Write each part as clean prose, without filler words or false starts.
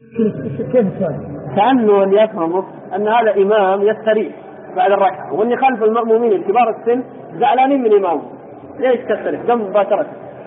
كيف السؤال؟ كأنه اللي يفهمه أن هذا إمام يستريح بعد الركعة، واللي خلف المأمومين الكبار السن زعلانين من إمامه، ليش تستريح دم مباشرة؟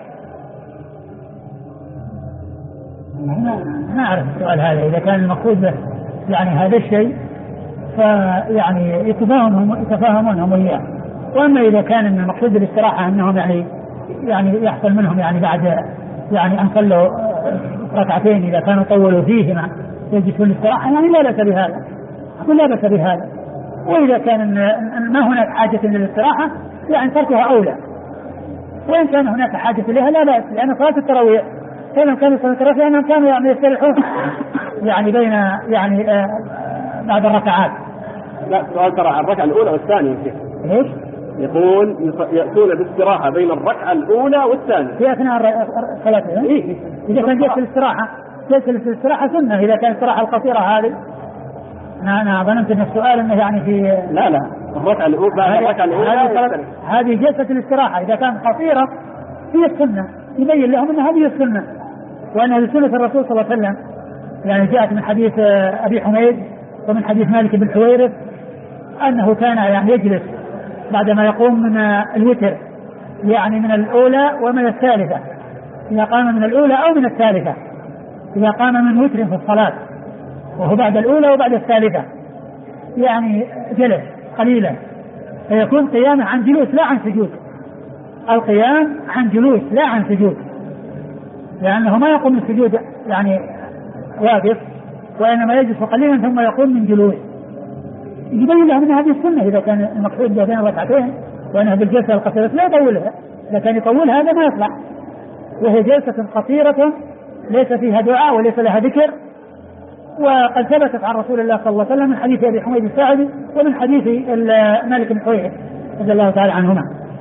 ما أعرف السؤال هذا. إذا كان المقصود به يعني هذا الشيء فيعني يتفاهمونهم وياه. وأما إذا كان المقصود بالاستراحة أنهم يعني يحصل منهم يعني بعد يعني أن صلوا ركعتين إذا كانوا طولوا فيهما يجلسون الاستراحة، يعني لا بأس بهذا، أقول لا بأس بهذا. وإذا كان ما هناك حاجة للاستراحة يعني تركها أولى، وإن كان هناك حاجة إليها لا بأس، لأن صلاة التراويح كانوا يصلون التراويح لأنهم كانوا يعني يستريحون يعني بين يعني بعد الركعات. لا سؤال ترى الركعة الأولى والثانية إيش؟ يقول يأتون باستراحة بين الركعة الأولى والثانية في أثناء الصلاة. إيه؟ إذا كان جلس الاستراحة سنة. إذا كان الاستراحة القصيرة هذه أنا ظننت أن السؤال أنه يعني في لا الركعة الأولى بعد الركعة الأولى هذه جلسة الاستراحة إذا كانت قصيرة هي السنة، يبين لهم أن هذه السنة وأن سنة الرسول صلى الله عليه وسلم يعني جاءت من حديث أبي حميد ومن حديث مالك بن حويرث أنه كان يعني يجلس بعدما يقوم من الوتر يعني من الأولى ومن الثالثة، إذا قام من الأولى أو من الثالثة، إذا قام من وتر في الصلاة وهو بعد الأولى وبعد الثالثة يعني جلس قليلا، فيكون قيامه عن جلوس لا عن سجود، القيام عن جلوس لا عن سجود، لأنه ما يقوم من السجود يعني واقف، وإنما يجلس قليلا ثم يقوم من جلوس، يبين لهم أن هذه السنة إذا كان المقصود بين ركعتين وأنها بالجلسة القصيرة لا يطولها، إذا كان يطولها هذا ما يصلح، وهي جلسة قصيرة ليس فيها دعاء وليس لها ذكر، وقد ثبتت عن رسول الله صلى الله عليه وسلم من حديث أبي حميد الساعدي ومن حديث مالك بن حويرث رضي الله تعالى عنهما.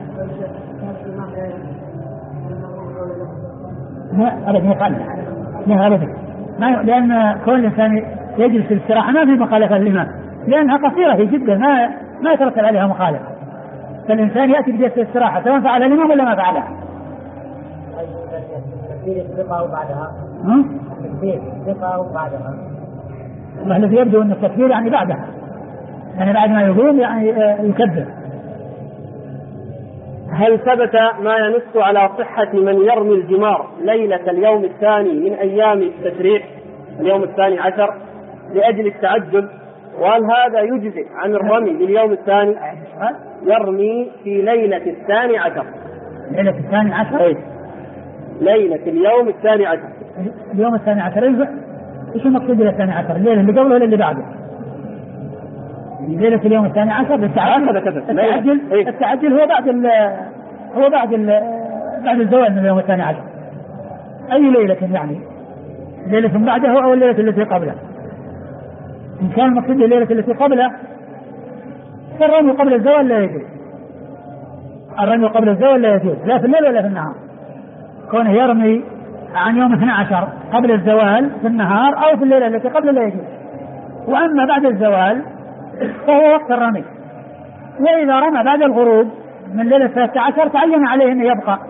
أبدا يقال لا أبدا، لأن كل إنسان يجلس في الاستراحة ما في مخالفة للإمام، لأنها قصيرة جدا ما يترتب عليها مخالفة، فالإنسان يأتي بجلسة الاستراحة سواء فعل الإمام ولا ما فعلها. تكبير الثقة وبعدها تكبير الثقة وبعدها الذي يبدو أن التكبير يعني بعدها، يعني بعد ما يقول يعني يكبر. هل ثبت ما ينص على صحة من يرمي الجمار ليلة اليوم الثاني من أيام التشريق اليوم الثاني عشر لأجل التعجل، وهل هذا يجزئ عن الرمي لليوم الثاني؟ يرمي في ليلة الثاني عشر. ليلة الثاني عشر؟ أي ليلة اليوم الثاني عشر. اليوم الثاني عشر إيش المقصود بالثاني عشر؟ الليلة اللي قبله ولا اللي بعده؟ ليلة اليوم الثاني عشر التعجل هو بعد الزوال من اليوم الثاني عشر. أي ليلة يعني؟ ليلة بعده أو الليلة التي قبله؟ إن كان المقصود الليلة التي قبله فالرمي قبل الزوال لا يجوز، الرمي قبل الزوال لا يجوز لا في الليل ولا في النهار، كونه يرمي عن يوم 12 قبل الزوال في النهار أو في الليلة التي قبل لا يجوز. وأما بعد الزوال فهو وقت الرمي، وإذا رمى بعد الغروب من ليلة 13 تعين عليه أن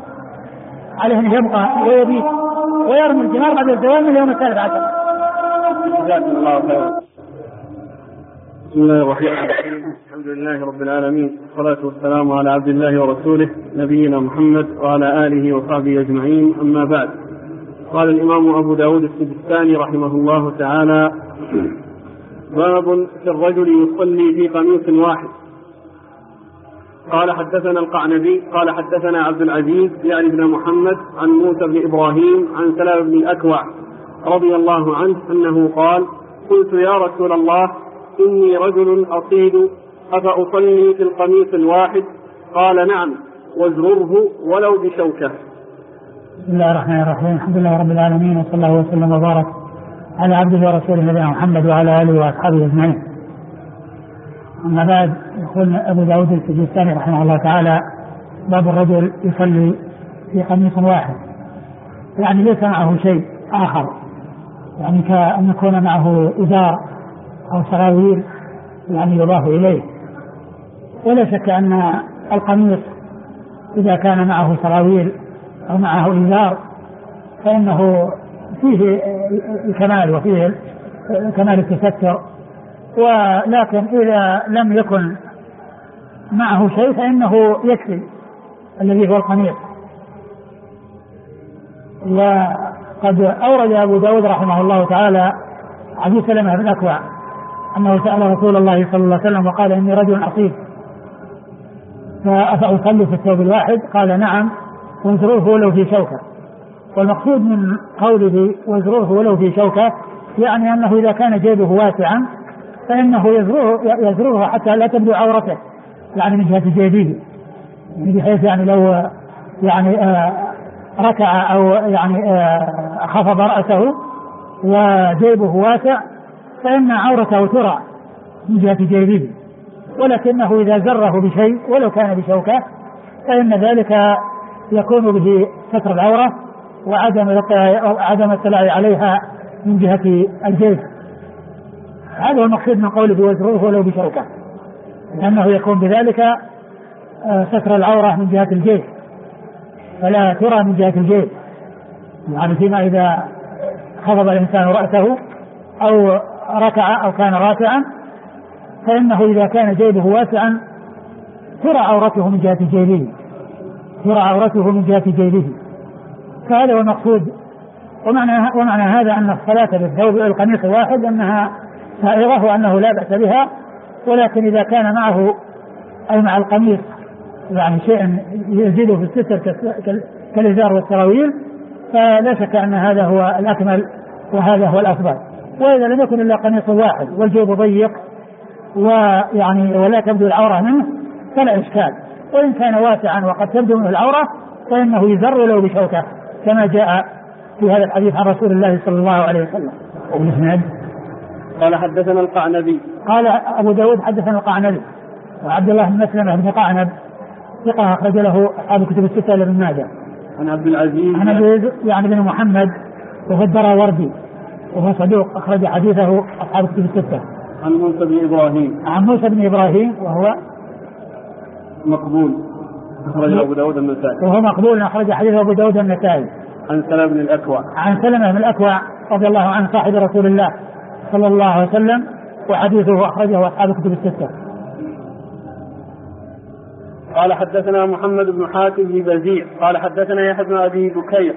يبقى ويبيت ويرمي الجمار بعد الزوال من يوم 13. جزاكم الله خيرا. بسم الله الرحمن الرحيم، الحمد لله رب العالمين، والصلاة والسلام على عبد الله ورسوله نبينا محمد وعلى آله وصحبه أجمعين، أما بعد. قال الإمام أبو داود السجستاني رحمه الله تعالى: باب في الرجل يصلي في قميص واحد. قال حدثنا القعنبي قال حدثنا عبد العزيز يعني بن محمد عن موسى بن إبراهيم عن سلام بن الأكوع رضي الله عنه أنه قال: قلت يا رسول الله إني رجل أصيد أفأصلي في القميص الواحد؟ قال: نعم، وازرره ولو بشوكة. بسم الله الرحمن الرحيم، الحمد لله رب العالمين، وصلى الله وسلم وبارك على عبده ورسوله نبينا محمد وعلى آله وأصحابه أجمعين. أما بعد، يقول أبو داود السجستاني رحمه الله تعالى: باب الرجل يصلي في قميص واحد، يعني ليس معه شيء آخر، يعني كأن يكون معه إزار أو سراويل يعني يضاف إليه. ولا شك أن القميص إذا كان معه سراويل أو معه إزار فإنه فيه الكمال وفيه كمال التستر، ولكن إذا لم يكن معه شيء فإنه يكفي الذي هو القميص. وقد أورد أبو داود رحمه الله تعالى حديث سلمة بن الأكوع أنه سأل رسول الله صلى الله عليه وسلم وقال إني رجل أصيب فأصلي في الثوب الواحد؟ قال نعم وازروه ولو في شوكة. والمقصود من قوله وازروه ولو في شوكة يعني أنه إذا كان جيبه واسعا فإنه يزروه حتى لا تبدو عورته، يعني من جهة جيبه، بحيث يعني لو يعني ركع أو يعني خفض رأسه وجيبه واسع فإن عورته ترى من جهة جيبه، ولكنه إذا زره بشيء ولو كان بشوكة فإن ذلك يكون به ستر العورة وعدم الاطلاع عليها من جهة الجيب. هذا هو المقصود من قوله وزروه ولو بشوكة، لأنه يكون بذلك ستر العورة من جهة الجيب فلا ترى من جهة الجيب، يعني فيما إذا خفض الإنسان رأسه أو ركع أو كان راكعا فإنه إذا كان جيبه واسعا ترى عورته من جهة جيبه، ترى عورته من جهة جيبه. فهذا هو المقصود. ومعنى هذا أن الصلاة بالثوب القميص الواحد أنها سائغة وأنه لا بأس بها، ولكن إذا كان معه أي مع القميص يعني شيء يزيده في الستر كالإزار والسراويل فلا شك أن هذا هو الأكمل وهذا هو الأفضل. وإذا لم يكن إلا قميص واحد والجيب ضيق ويعني ولا تبدو العورة منه فلا إشكال، وإن كان واسعا وقد تبدو منه العورة فإنه يزر له بشوكة كما جاء في هذا الحديث عن رسول الله صلى الله عليه وسلم. قال حدثنا القعنبي. قال أبو داود حدثنا القعنبي وعبد الله بن مسلمة بن قعنب ثقة أخرج له أصحاب كتب الستة لابن ماجه. عن عبد العزيز يعني بن محمد وهو الدراوردي وهو صدوق أخرج حديثه أصحاب كتب الستة. عن موسى بن إبراهيم. عن موسى بن إبراهيم وهو مقبول أخرج أبو داود النسائي. وهو مقبول أخرج حديث أبو داود النسائي. عن سلمة بن الأكوع. عن سلمة بن الأكوع رضي الله عنه صاحب رسول الله صلى الله عليه وسلم وحديثه أخرجه أصحاب كتب الستة. قال حدثنا محمد بن حاتم بن بزيع قال حدثنا يحيى بن أبي بكير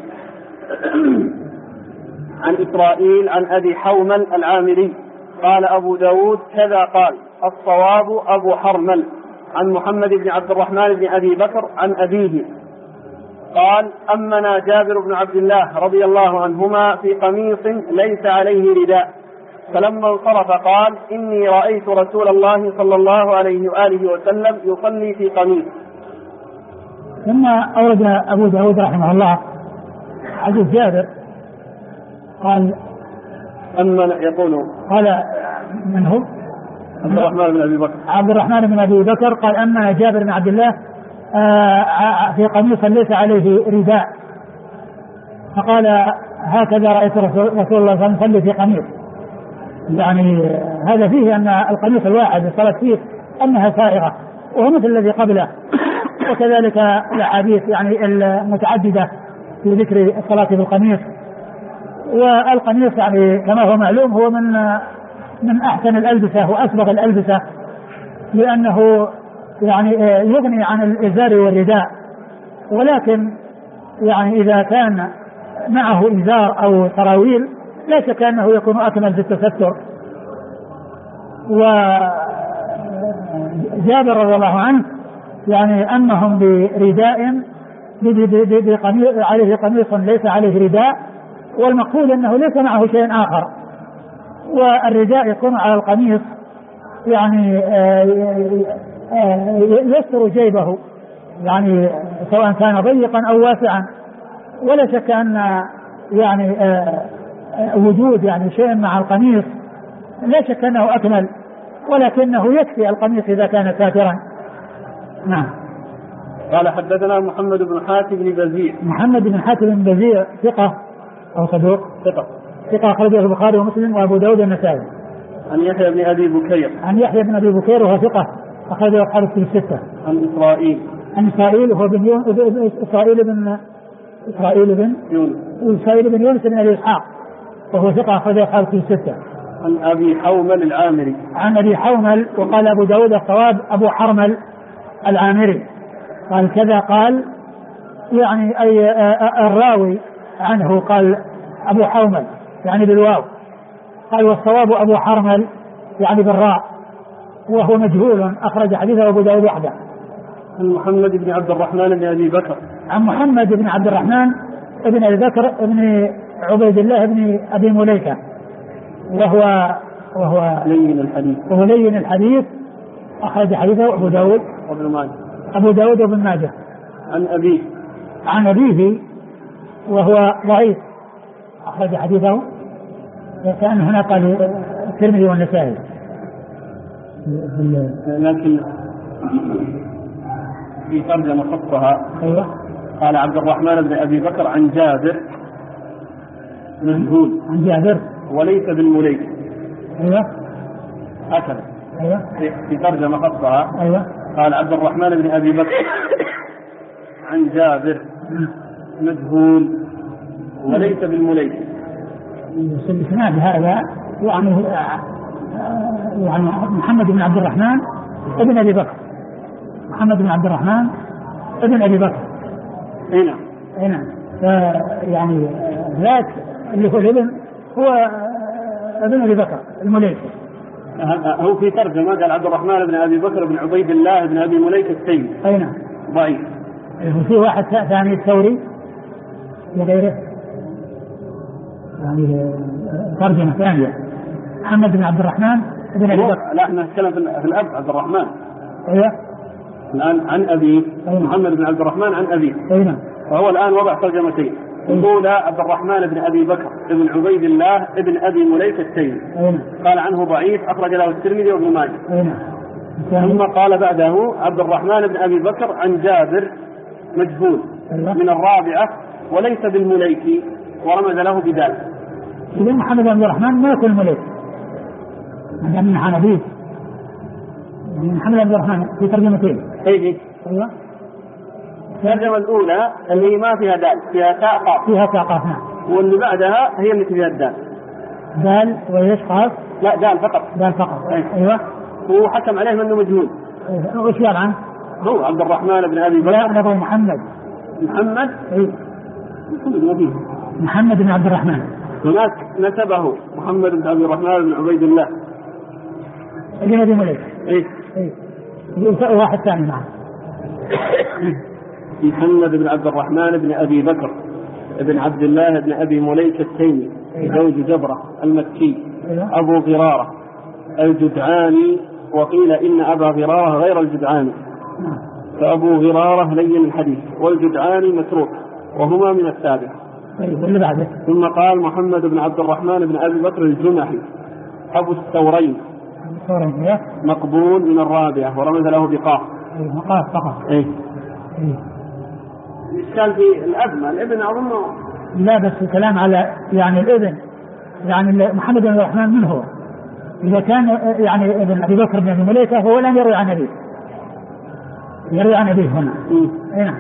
عن إسرائيل عن أبي حومل العامري قال أبو داود كذا قال الصواب أبو حرمل عن محمد بن عبد الرحمن بن أبي بكر عن أبيه قال أمنا جابر بن عبد الله رضي الله عنهما في قميص ليس عليه رداء فلما انصرف قال إني رأيت رسول الله صلى الله عليه وآله وسلم يصلي في قميص. ثم أورد أبو داود رحمه الله حديث جابر قال أمن يقول قال من هو؟ عبد الرحمن بن أبي بكر. عبد الرحمن بن أبي بكر قال أمن جابر بن عبد الله في قميص ليس عليه رداء فقال هكذا رأيت رسول الله صلى الله عليه وسلم يصلي في قميص. يعني هذا فيه أن القميص الواحد الصلاة فيه أنها سائغة وهو مثل الذي قبله، وكذلك الأحاديث يعني المتعددة في ذكر الصلاة بالقميص. والقميص يعني كما هو معلوم هو من أحسن الألبسة وأسبغ الألبسة لأنه يعني يغني عن الإزار والرداء، ولكن يعني إذا كان معه إزار أو سراويل لا شك أنه يكون أكمل في التستر. وجابر رضي الله عنه يعني أنهم برداء عليه قميص ليس عليه رداء، والمقصود أنه ليس معه شيء آخر، والرداء يكون على القميص يعني يستر جيبه يعني سواء كان ضيقا أو واسعا. ولا شك أن يعني وجود يعني شيء مع القميص لا شك أنه أكمل، ولكنه يكفي القميص إذا كان ساترا. نعم. قال حدثنا محمد بن حاتم بن بزيع. محمد بن حاتم بن بزيع ثقة أو صدوق؟ ثقة أخرجه البخاري ومسلم وأبو داود النسائي. عن يحيى بن أبي بكير. عن يحيى بن أبي بكير وهو ثقة أخرجه أصحاب الكتب الستة. عن إسرائيل. عن إسرائيل وهو إسرائيل بن إسرائيل بن يونس بن أبي إسحاق وهو ثقة أخرج أصحاب الكتب الستة. عن أبي حومل العامري. عن أبي حومل، وقال أبو داود الصواب أبو حرمل العامري، قال كذا، قال يعني أي الراوي عنه قال أبو حومل يعني بالواو، قال والصواب أبو حرمل يعني بالراء، وهو مجهول أخرج حديثه أبو داود وحده. عن محمد بن عبد الرحمن بن أبي بكر. عن محمد بن عبد الرحمن بن أبي بكر بن عبيد الله بن أبي مليكة، وهو لين الحديث أخرج حديثه أبو داود وابن ماجه. عن أبيه وهو ضعيف أخرج حديثه، كان هنا قال الترمذي والنسائي، لكن في ترجمة خطها. أيوة. قال عبد الرحمن بن أبي بكر عن جابر مجهول. عن جابر وليس بالمليك. أيوة. هكذا. أيوة. في ترجمة خطها. أيوة. قال عبد الرحمن بن أبي بكر عن جابر مجهول وليس بالمليك. الإسناد هذا يعني محمد بن عبد الرحمن ابن أبي بكر، محمد بن عبد الرحمن ابن أبي بكر. هنا يعني ذاك اللي هو الابن هو ابن أبي بكر المليك. هو في ترجمة قال عبد الرحمن بن أبي بكر بن عبيد الله بن أبي مليك التيمي. أين ضعيف. في واحد ثاني الثوري وغيره يعني ترجمة ثانية محمد بن عبد الرحمن بن أبي بكر. لا احنا نتكلم في الأب عبد الرحمن. أيوة. الآن عن أبيه. محمد بن عبد الرحمن عن أبيه. أيوة. فهو الآن وضع ترجمتين. الأولى عبد الرحمن بن أبي بكر بن عبيد الله بن أبي مليك التيمي. قال عنه ضعيف أخرج له الترمذي وابن ماجه. ثم قال بعده عبد الرحمن بن أبي بكر عن جابر مجهول من الرابعة وليس بالمليك، ورمز له بذلك. إذا محمد بن عبد الرحمن ما يكون مليك من حنفية. محمد بن عبد الرحمن في ترجمتين. أيوة. الترجمة الأولى اللي ما فيها دال، فيها تاء قاف. فيها تاء قاف. واللي بعدها هي اللي فيها الدال. دال وإيش قاف؟ لا دال فقط. دال فقط. أيوة. هو حكم عليه أنه مجهول. وش قال عنه؟ هو عبد الرحمن بن أبي بكر. لا أنا أقول محمد. أي. محمد بن عبد الرحمن. هناك نسبه محمد بن عبد الرحمن بن عبيد الله ابن أبي مليك. إيه. واحد ثاني معه. محمد بن عبد الرحمن بن أبي بكر ابن عبد الله بن أبي مليك التيمي زوج جبرة المكي أبو غرارة الجدعاني، وقيل إن أبا غرارة غير الجدعاني، فأبو غرارة لين الحديث والجدعاني متروك وهما من التابع. ثم قال محمد بن عبد الرحمن بن أبي بكر الجمحي أبو الثورين مقبول من الرابعة ورمز له بقاف. إيه. كان في الأبناء الابن أظنه لا، بس الكلام على يعني الابن، يعني محمد بن عبد الرحمن من هو؟ إذا كان يعني ابن أبي بكر بن أبي مليكة هو لم يروي عن أبيه، يروي عن أبيه هنا. نعم.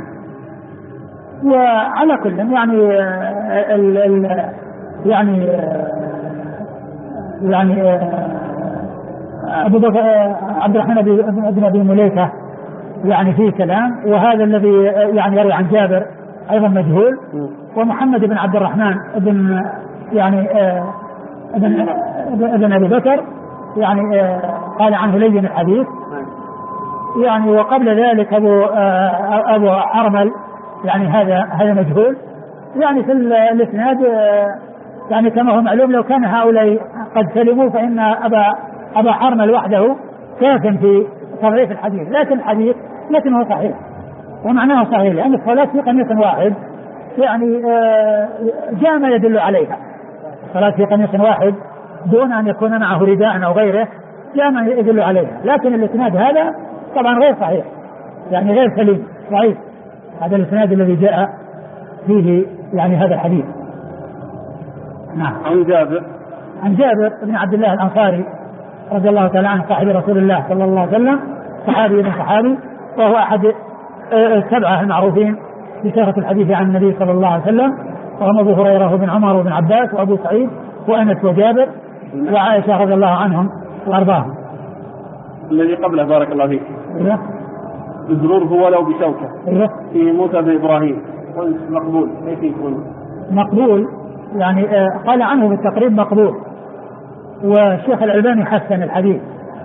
وعلى كل يعني يعني أبو بكر عبد الرحمن بن أبي مليكة يعني فيه كلام، وهذا الذي يعني يروي عن جابر أيضا مجهول. ومحمد بن عبد الرحمن ابن يعني ابن أبي بكر يعني قال عنه لين الحديث يعني. وقبل ذلك أبو حرمل يعني هذا مجهول يعني في الإسناد يعني كما هو معلوم. لو كان هؤلاء قد سلموا فإن أبا حرمل وحده كاف في تضعيف الحديث، لكن الحديث لكنه صحيح ومعناه صحيح، لأن الصلاة في قميص واحد يعني جاء ما يدل عليها. الصلاة في قميص واحد دون أن يكون معه رداء أو غيره جاء ما يدل عليها، لكن الإسناد هذا طبعا غير صحيح يعني غير سليم ضعيف. هذا الإسناد الذي جاء فيه يعني هذا الحديث. نعم. عن جابر بن عبد الله الأنصاري رضي الله تعالى عنه صاحب رسول الله صلى الله عليه وسلم، صحابي من صحابي، وهو أحد السبعة المعروفين في كثرة الحديث عن النبي صلى الله عليه وسلم، وهم أبو هريرة وابن عمر وابن عباس وأبو سعيد وأنس وجابر وعائشة رضي الله عنهم وأرضاهم. الذي قبله بارك الله فيك. إيه؟ ازروره ولو بشوكة. إيه؟ في موسى بن إبراهيم. مقبول. كيف يكون؟ مقبول يعني قال عنه بالتقريب مقبول، والشيخ الألباني حسن الحديث.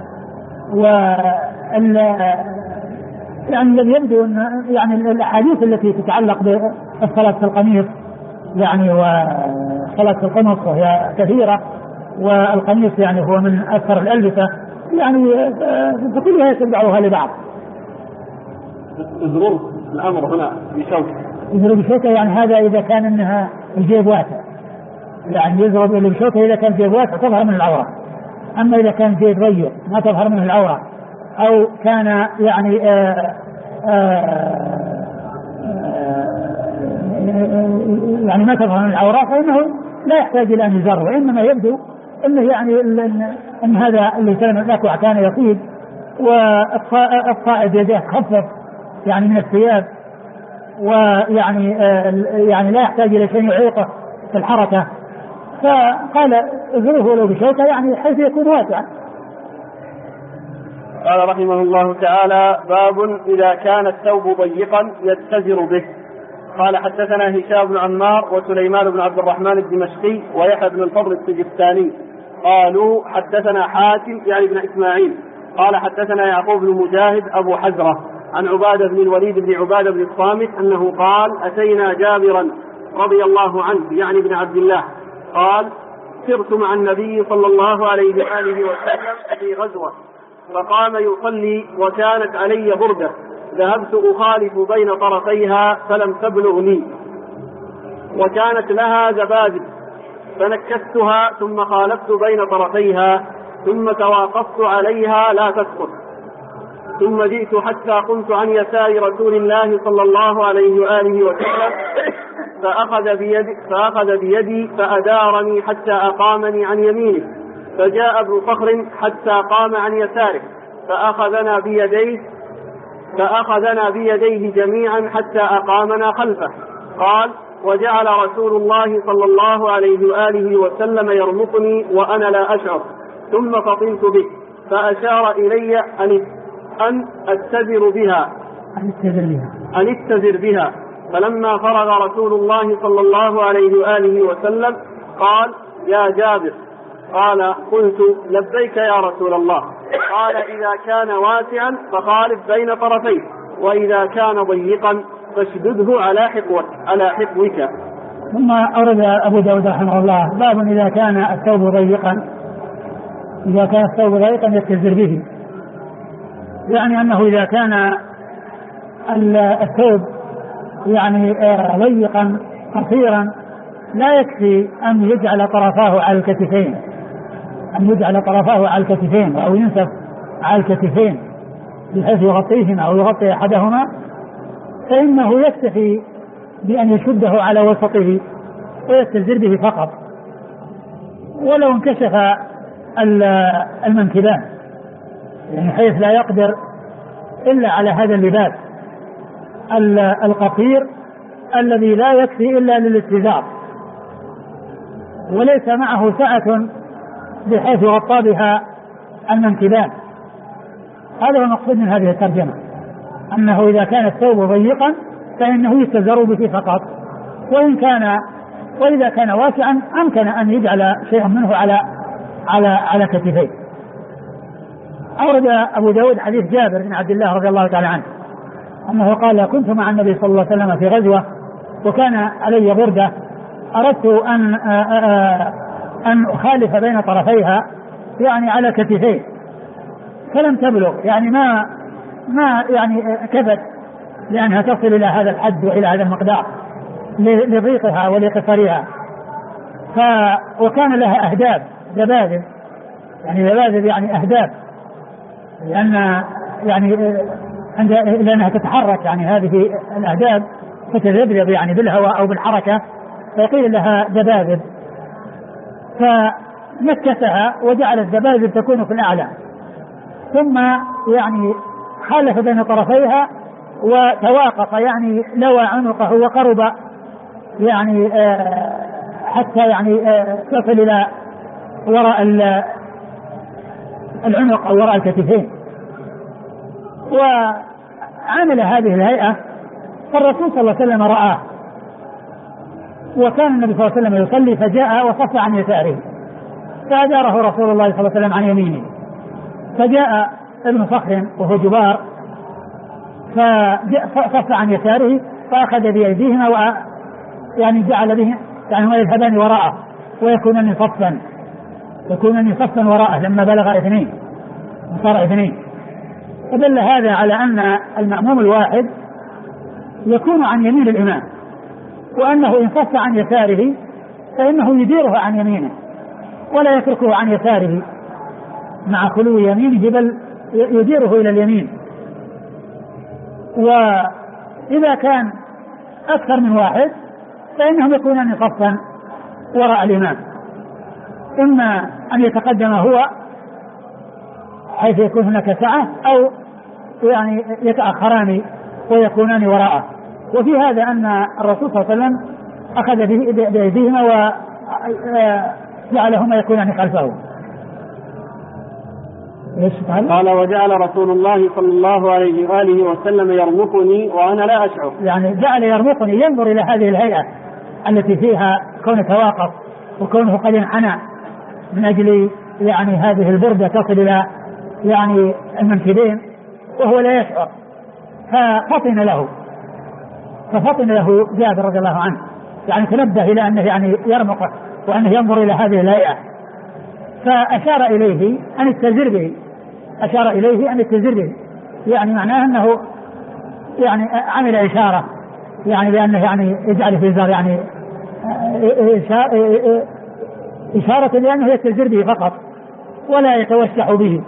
يعني الذي يبدو أن يعني الأحاديث التي تتعلق بالصلاة في القميص يعني وصلاة في القمص وهي كثيرة، والقميص يعني هو من أكثر الألبسة يعني فكلها يتبعها لبعض. ازروره الأمر هنا بشوكة. يضرب بشوكة يعني هذا إذا كان إنها الجيب واسع، يعني يضرب بشوكة إذا كان جيب واسع تظهر من العورة. أما إذا كان جيب ضيق ما تظهر منه العورة، أو كان يعني يعني ما تظهر من العورة، فإنه لا يحتاج إلى أن يزر، وإنما يبدو أنه يعني أن هذا اللي كان الأكوع كان يطيب، والصائد يديه خفف يعني من الثياب، ويعني يعني لا يحتاج إلى شيء يعيقه في الحركة، فقال ازروه ولو بشوكة يعني حيث يكون واسعا. قال رحمه الله تعالى: باب إذا كان الثوب ضيقا يتزر به. قال: حدثنا هشام بن عمار وسليمان بن عبد الرحمن الدمشقي ويحيى بن الفضل السجستاني قالوا: حدثنا حاتم يعني بن إسماعيل قال: حدثنا يعقوب بن مجاهد أبو حزرة عن عبادة بن الوليد بن عبادة بن الصامت أنه قال: أتينا جابرا رضي الله عنه يعني بن عبد الله قال: سرت مع النبي صلى الله عليه وآله وسلم في غزوة، فقام يصلي وكانت علي بردة، ذهبت أخالف بين طرفيها فلم تبلغني، وكانت لها زبادب، فنكستها ثم خالفت بين طرفيها، ثم تواقفت عليها لا تسقط، ثم جئت حتى قمت عن يسار رسول الله صلى الله عليه وآله وسلم، فأخذ بيدي فأدارني حتى أقامني عن يمينه، فجاء ابن صخر حتى قام عن يساره، فأخذنا بيديه جميعا حتى أقامنا خلفه. قال: وجعل رسول الله صلى الله عليه وآله وسلم يرمقني وأنا لا أشعر، ثم فطنت به، فأشار إلي أن أتزر بها. فلما فرغ رسول الله صلى الله عليه وآله وسلم قال: يا جابر. قال: قلت: لبيك يا رسول الله. قال: إذا كان واسعا فخالف بين طرفيه، وإذا كان ضيقا فاشدده على حقوك. ثم أورد أبو داود رحمه الله: باب إذا كان الثوب ضيقا يتزر به، يعني أنه إذا كان الثوب يعني ضيقا قصيرا لا يكفي أن يجعل طرفاه على الكتفين، أو ينسف على الكتفين بحيث يغطيهما أو يغطي أحدهما، فإنه يكتفي بأن يشده على وسطه ويتزر به فقط، ولو انكشف المنكبان، يعني حيث لا يقدر إلا على هذا اللباس القصير الذي لا يكفي إلا للاتزار، وليس معه سعة بحيث يغطى بها المنكبان. هذا هو المقصود من هذه الترجمة، أنه إذا كان الثوب ضيقا فإنه يتزر به فقط، وإذا كان واسعا أمكن أن يجعل شيئا منه على كتفيه. أورد أبو داود حديث جابر بن عبد الله رضي الله تعالى عنه أنه قال: كنت مع النبي صلى الله عليه وسلم في غزوة، وكان علي بردة، أردت أن أخالف بين طرفيها يعني على كتفيه، فلم تبلغ، يعني ما يعني كفت لأنها تصل إلى هذا الحد وإلى هذا المقدار لضيقها ولقصرها. وكان لها أهداب زبادب، يعني أهداب، لأنها تتحرك، يعني هذه الأهداب تتذبذب يعني بالهواء أو بالحركة، فقيل لها دبابب، فنكسها وجعل الدبابب تكون في الأعلى، ثم يعني خالف بين طرفيها وتواقف يعني لوى عنقه وقرب يعني حتى يعني تصل إلى وراء العنق أو وراء الكتفين، وعمل هذه الهيئة. فالرسول صلى الله عليه وسلم رآه، وكان النبي صلى الله عليه وسلم يصلي فجاء وصف عن يساره، فأداره رسول الله صلى الله عليه وسلم عن يمينه، فجاء ابن صخر وهو جبار فصف عن يساره فأخذ بأيديهما يعني جعل به يعني هما يذهبان وراءه ويكونان صفا وراءه لما بلغ 2 صار 2. فدل هذا على أن المأموم الواحد يكون عن يمين الإمام، وأنه إن صف عن يساره فإنه يديره عن يمينه ولا يتركه عن يساره مع خلو يمينه، بل يديره إلى اليمين. وإذا كان أكثر من واحد فإنهم يكونان صفا وراء الإمام، إما أن يتقدم هو حيث يكون هناك سعة، أو يعني يتأخران ويكونان وراءه. وفي هذا أن الرسول صلى الله عليه وسلم أخذ بأيديهما وجعلهما يكونان خلفه. قال وجعل رسول الله صلى الله عليه وآله وسلم يرمقني وأنا لا أشعر، يعني جعل يرمقني، ينظر إلى هذه الهيئة التي فيها كونه توقف وكونه قد انحنى من أجل يعني هذه البردة تصل إلى يعني المنكبين وهو لا يشعر، ففطن له جابر رضي الله عنه، يعني تنبه إلى أنه يعني يرمقه وأنه ينظر إلى هذه الهيئة، فأشار إليه أن يستزر به، يعني معناه أنه يعني عمل إشارة يعني بأنه يعني يجعل في الزار يعني إشارة لأنه يستزر به فقط ولا يتوسع به.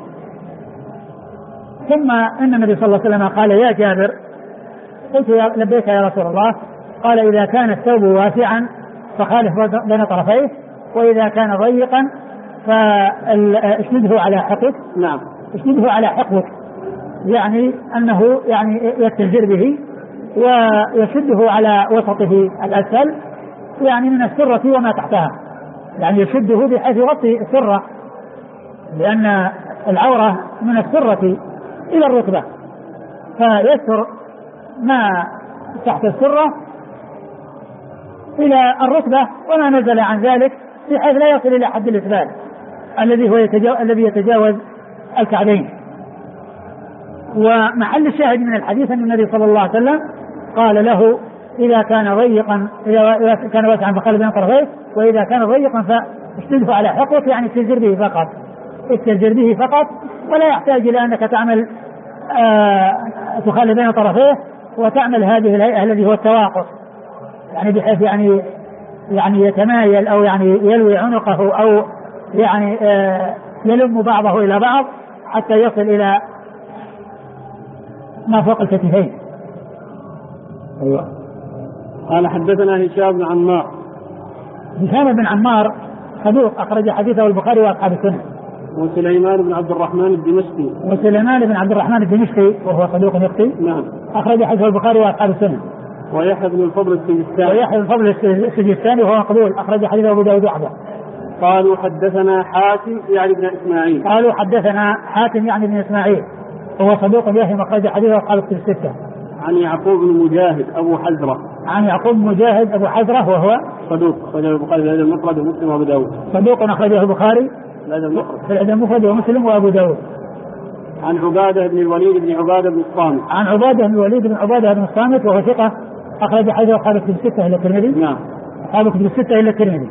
ثم إن النبي صلى الله عليه وسلم قال يا جابر، قلت لبيك يا رسول الله، قال إذا كان الثوب واسعا فخالف بين طرفيه، وإذا كان ضيقا فاشنده على حقك. نعم، اشنده على حقك، يعني أنه يعني يستجر به ويشده على وسطه الأسفل، يعني من السرة وما تحتها، يعني يشده بحيث يغطي السرة، لأن العورة من السرة إلى الركبة، فيستر ما تحت السرة إلى الركبة وما نزل عن ذلك، بحيث لا يصل إلى حد الإسبال الذي يتجاوز الكعبين. ومحل الشاهد من الحديث أن النبي صلى الله عليه وسلم قال له إذا كان ضيقا، إذا كان واسعا فخالف بين طرفيه، وإذا كان ضيقا فاشتده على حقك، يعني استجر به فقط، ولا يحتاج إلى أنك تعمل تخالف بين طرفيه وتعمل هذه الهيئة الذي هو التواقف، يعني بحيث يعني يتمايل أو يعني يلوي عنقه أو يعني يلم بعضه إلى بعض حتى يصل إلى ما فوق الكتفين. أيوة. قال حدثنا هشام بن عمار صدوق أخرج حديثه البخاري وأصحاب السنة. وسليمان بن عبد الرحمن الدمشقي وهو صدوق يخطئ. نعم. أخرج حديثه البخاري وأصحاب السنة. ويحيى بن الفضل السجستاني وهو مقبول، أخرج حديثه أبو داود وحده. قالوا حدثنا حاتم يعني بن إسماعيل وهو صدوق يهم، أخرج حديثه أصحاب الكتب الستة. عن يعقوب بن مجاهد أبو حزرة وهو صدوق، أخرجه البخاري في الأدب المفرد ومسلم وأبو داود. صدوق أخرجه البخاري في الأدب المفرد ومسلم وأبو داود. عن عبادة بن الوليد بن عبادة بن الصامت وهو ثقة، أخرج حديثه أصحاب الكتب الستة إلا الترمذي. نعم. أصحاب الكتب الستة إلا الترمذي.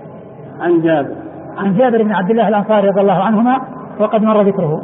عن جابر بن عبد الله الأنصاري رضي الله عنهما وقد مر ذكره.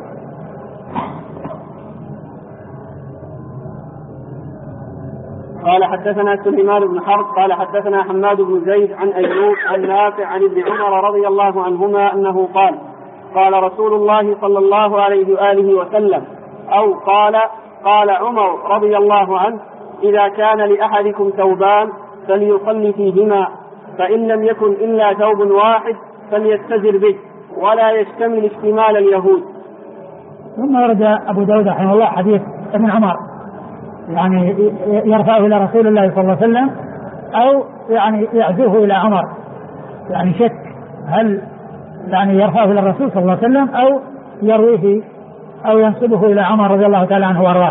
قال حدثنا سليمان بن حرب قال حدثنا حماد بن زيد عن أيوب عن نافع عن ابن عمر رضي الله عنهما أنه قال رسول الله صلى الله عليه وآله وسلم، أو قال عمر رضي الله عنه: إذا كان لأحدكم ثوبان فليصلي فيهما، فإن لم يكن إلا ثوب واحد فليستزر به ولا يشتمل اشتمال اليهود. ثم ورد أبو داود رحمه الله حديث ابن عمر يعني يرفعه إلى رسول الله صلى الله عليه وسلم أو يعني يعزوه إلى عمر، يعني شك هل يعني يرفعه إلى الرسول صلى الله عليه وسلم أو يرويه أو ينسبه إلى عمر رضي الله تعالى عنه وأرضاه.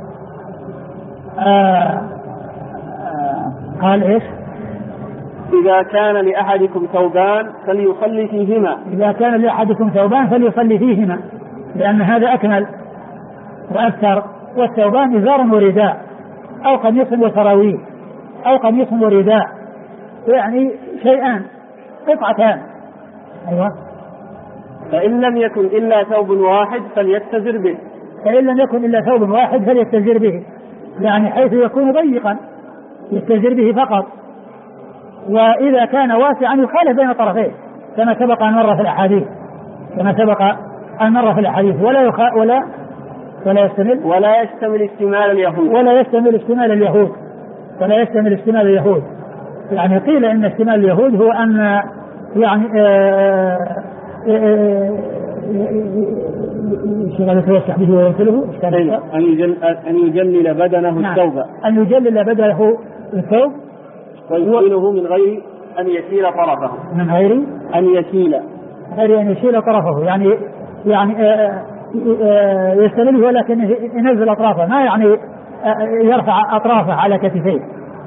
قال إيش؟ إذا كان لأحدكم ثوبان فليصلي فيهما. إذا كان لأحدكم ثوبان فليصلي فيهما، لأن هذا أكمل وأكثر. والثوبان إزار ورداء أو قميص وسراويل أو قميص ورداء، يعني شيئان قطعتان. أيوة. فإن لم يكن إلا ثوب واحد فليتزر به. فإن لم يكن إلا ثوب واحد فليتزر به، يعني حيث يكون ضيقا يتزر به فقط. وإذا كان واسعا يخالف بين طرفيه كما سبق أن مر في الأحاديث، ولا يشتمل اشتمال اليهود. يعني قيل إن اشتمال اليهود هو أن يعني يتوسع به وينزله أن يجلل بدنه الثوب، أن يجلل بدنه الثوب ويسيله من غير أن يشيل طرفه، من غير أن يشيل طرفه، يعني يستمله ولكن ينزل أطرافه، ما يعني يرفع أطرافه على كتفيه.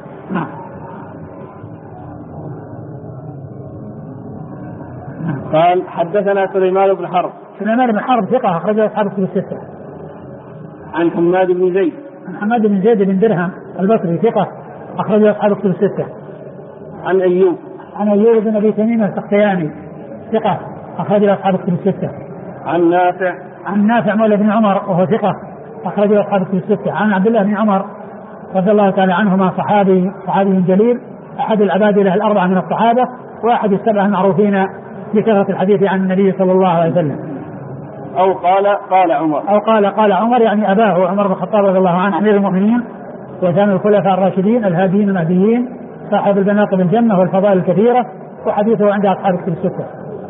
قال حدثنا سليمان بن حرب ثقة أخرجه أصحاب الكتب الستة. عن حماد بن زيد بن درهم البصري ثقة أخرجه أصحاب الكتب الستة. عن أيوب بن أبي تميم السختياني ثقة أخرجه أصحاب الكتب الستة. عن نافع مولى بن عمر وهو ثقة أخرجه أصحاب الكتب الستة. عن عبد الله بن عمر رضي الله تعالى عنهما صحابي جليل، أحد العبادلة الأربعة من الصحابة، وأحد السبعة المعروفين بكثرة الحديث عن النبي صلى الله عليه وسلم. أو قال عمر يعني أباه عمر بن الخطاب رضي الله عنه أمير المؤمنين وثاني الخلفاء الراشدين الهاديين المهديين صاحب المناقب الجنة والفضائل الكثيرة، وحديثه عند أصحاب الكتب الستة.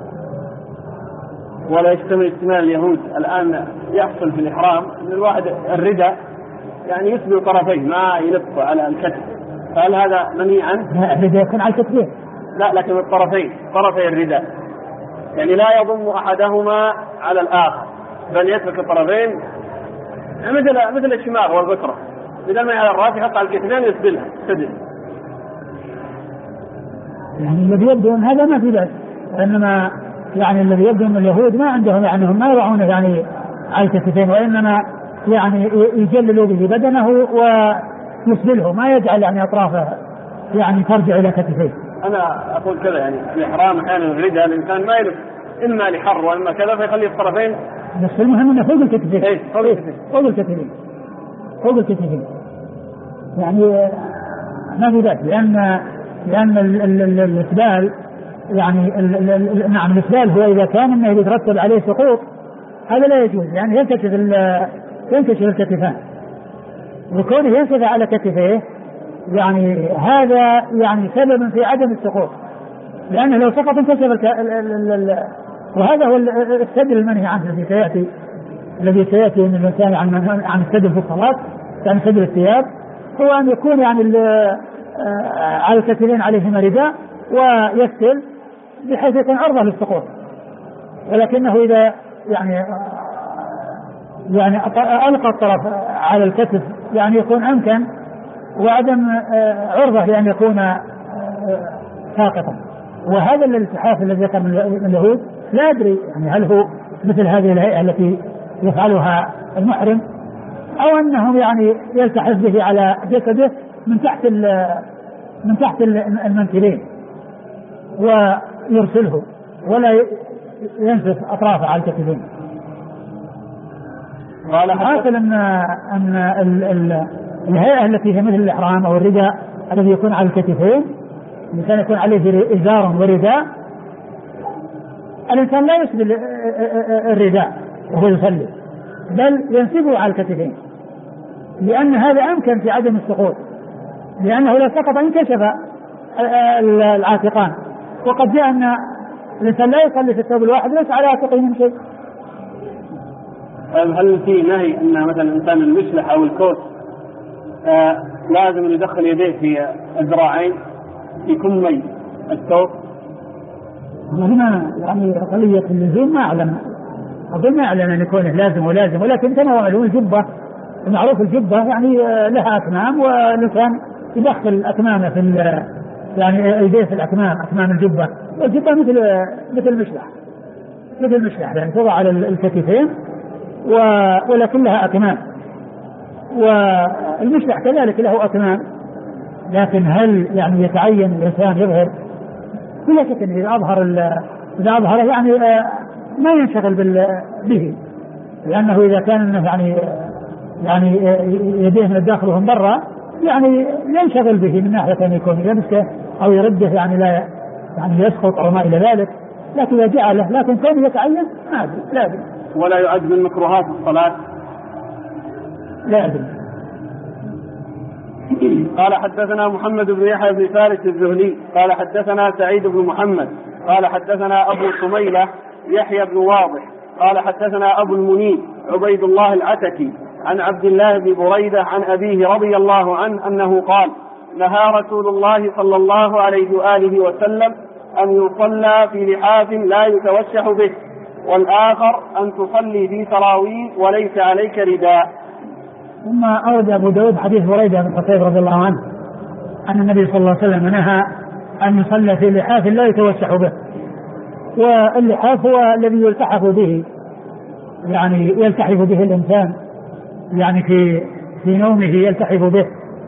ولا يشتمل اشتمال اليهود. الآن يحصل في الإحرام أن الواحد الرداء يعني يسبل طرفيه ما يلف على الكتف، فهل هذا منهي عنه؟ لا، الرداء يكون على الكتفين. لا، لكن طرفي الرداء، يعني لا يضم أحدهما على الآخر بل يترك الطرفين، مثل الشماغ والبكرة، بدل ما على الرأس يحط على الكتفين يسبلها سدل. يعني الذي يبدو أن هذا ما في بأس، إنما يعني الذي يبدو أن اليهود ما عندهم، يعني هم ما يضعونه يعني على الكتفين، وإنما يعني يجللوا به بدنه ويسبله، ما يجعل يعني أطرافه يعني ترجع إلى كتفيه. أنا أقول كذا، يعني الإحرام أحيانا الرداء الإنسان ما يلف إما لحر وإما كذا فيخلي الطرفين، بس المهم أنه فوق الكتفين. فوق الكتفين يعني ما في ذلك، لأن الإسبال يعني نعم الإسبال هو إذا كان إنه يترتب عليه سقوط هذا لا يجوز، يعني ينكشف الكتفان، وكونه ينكشف على كتفيه يعني هذا يعني سبب في عدم السقوط، لأنه لو سقط انكشف وهذا هو السدل المنهي عنه الذي سيأتي من الإنسان عن السدل في الصلاة، يعني سدل الثياب هو أن يكون يعني على الكتفين عليهما رداء ويسدل بحيث يكون عرضة للسقوط، ولكنه إذا يعني ألقى الطرف على الكتف يعني يكون أمكن وعدم عرضة لأن يكون ساقطا. وهذا الالتحاف الذي ذكر من اليهود لا أدري يعني هل هو مثل هذه الهيئة التي يفعلها المحرم أو أنهم يعني يلتحف به على جسده من تحت المنكبين ويرسله ولا ينسف أطرافه على الكتفين. حاصل أن الهيئة التي هي مثل الإحرام أو الرداء الذي يكون على الكتفين، الإنسان يكون عليه إزار ورداء، الإنسان لا يسبل الرداء وهو يصلي بل ينسبه على الكتفين، لأن هذا أمكن في عدم السقوط، لأنه لو سقط انكشف العاتقان، وقد جاء أن الإنسان لا يصلي في الثوب الواحد ليس على عاتقه من شيء. هل في نهي أن مثلا الإنسان المشلح أو الكوت لازم يدخل يديه في الذراعين في كمي الثوب؟ هنا يعني قضية اللزوم ما أعلم، أظن ما أعلم أن يكون لازم ولازم، ولكن كما هو معلوم الجبة المعروف الجبة يعني لها أكمام، والإنسان يدخل أكمامه في يعني يديه في الأكمام، أكمام الجبة. والجبة مثل المشلح يعني توضع على الكتفين ولكن لها أكمام، والمشلح كذلك له أكمام. لكن هل يعني يتعين الإنسان يظهر؟ بلا شك إذا أظهر يعني ما ينشغل به، لأنه إذا كان يعني يديه من الداخل وهم برا يعني ينشغل به من ناحية أن يكون يمسكه أو يرده يعني لا يعني يسقط أو ما إلى ذلك. لكن إذا جعله لكن كونه يتعين ما أدري، لا أدري. ولا يعد من مكروهات الصلاة؟ لا أدري. قال حدثنا محمد بن يحيى بن فارس الزهلي قال حدثنا سعيد بن محمد قال حدثنا أبو سميلة يحيى بن واضح قال حدثنا أبو المنيب عبيد الله العتكي عن عبد الله بن بريدة عن أبيه رضي الله عنه أنه قال: نهى رسول الله صلى الله عليه وآله وسلم أن يصلى في لحاف لا يتوشح به، والآخر أن تصلي في سراويل وليس عليك رداء. ثم أورد أبو داود حديث بريدة بن حصيب رضي الله عنه أن النبي صلى الله عليه وسلم نهى أن يصلى في لحاف لا يتوشح به، واللحاف هو الذي يلتحف به، يعني يلتحف به الإنسان يعني في نومه يلتحف به.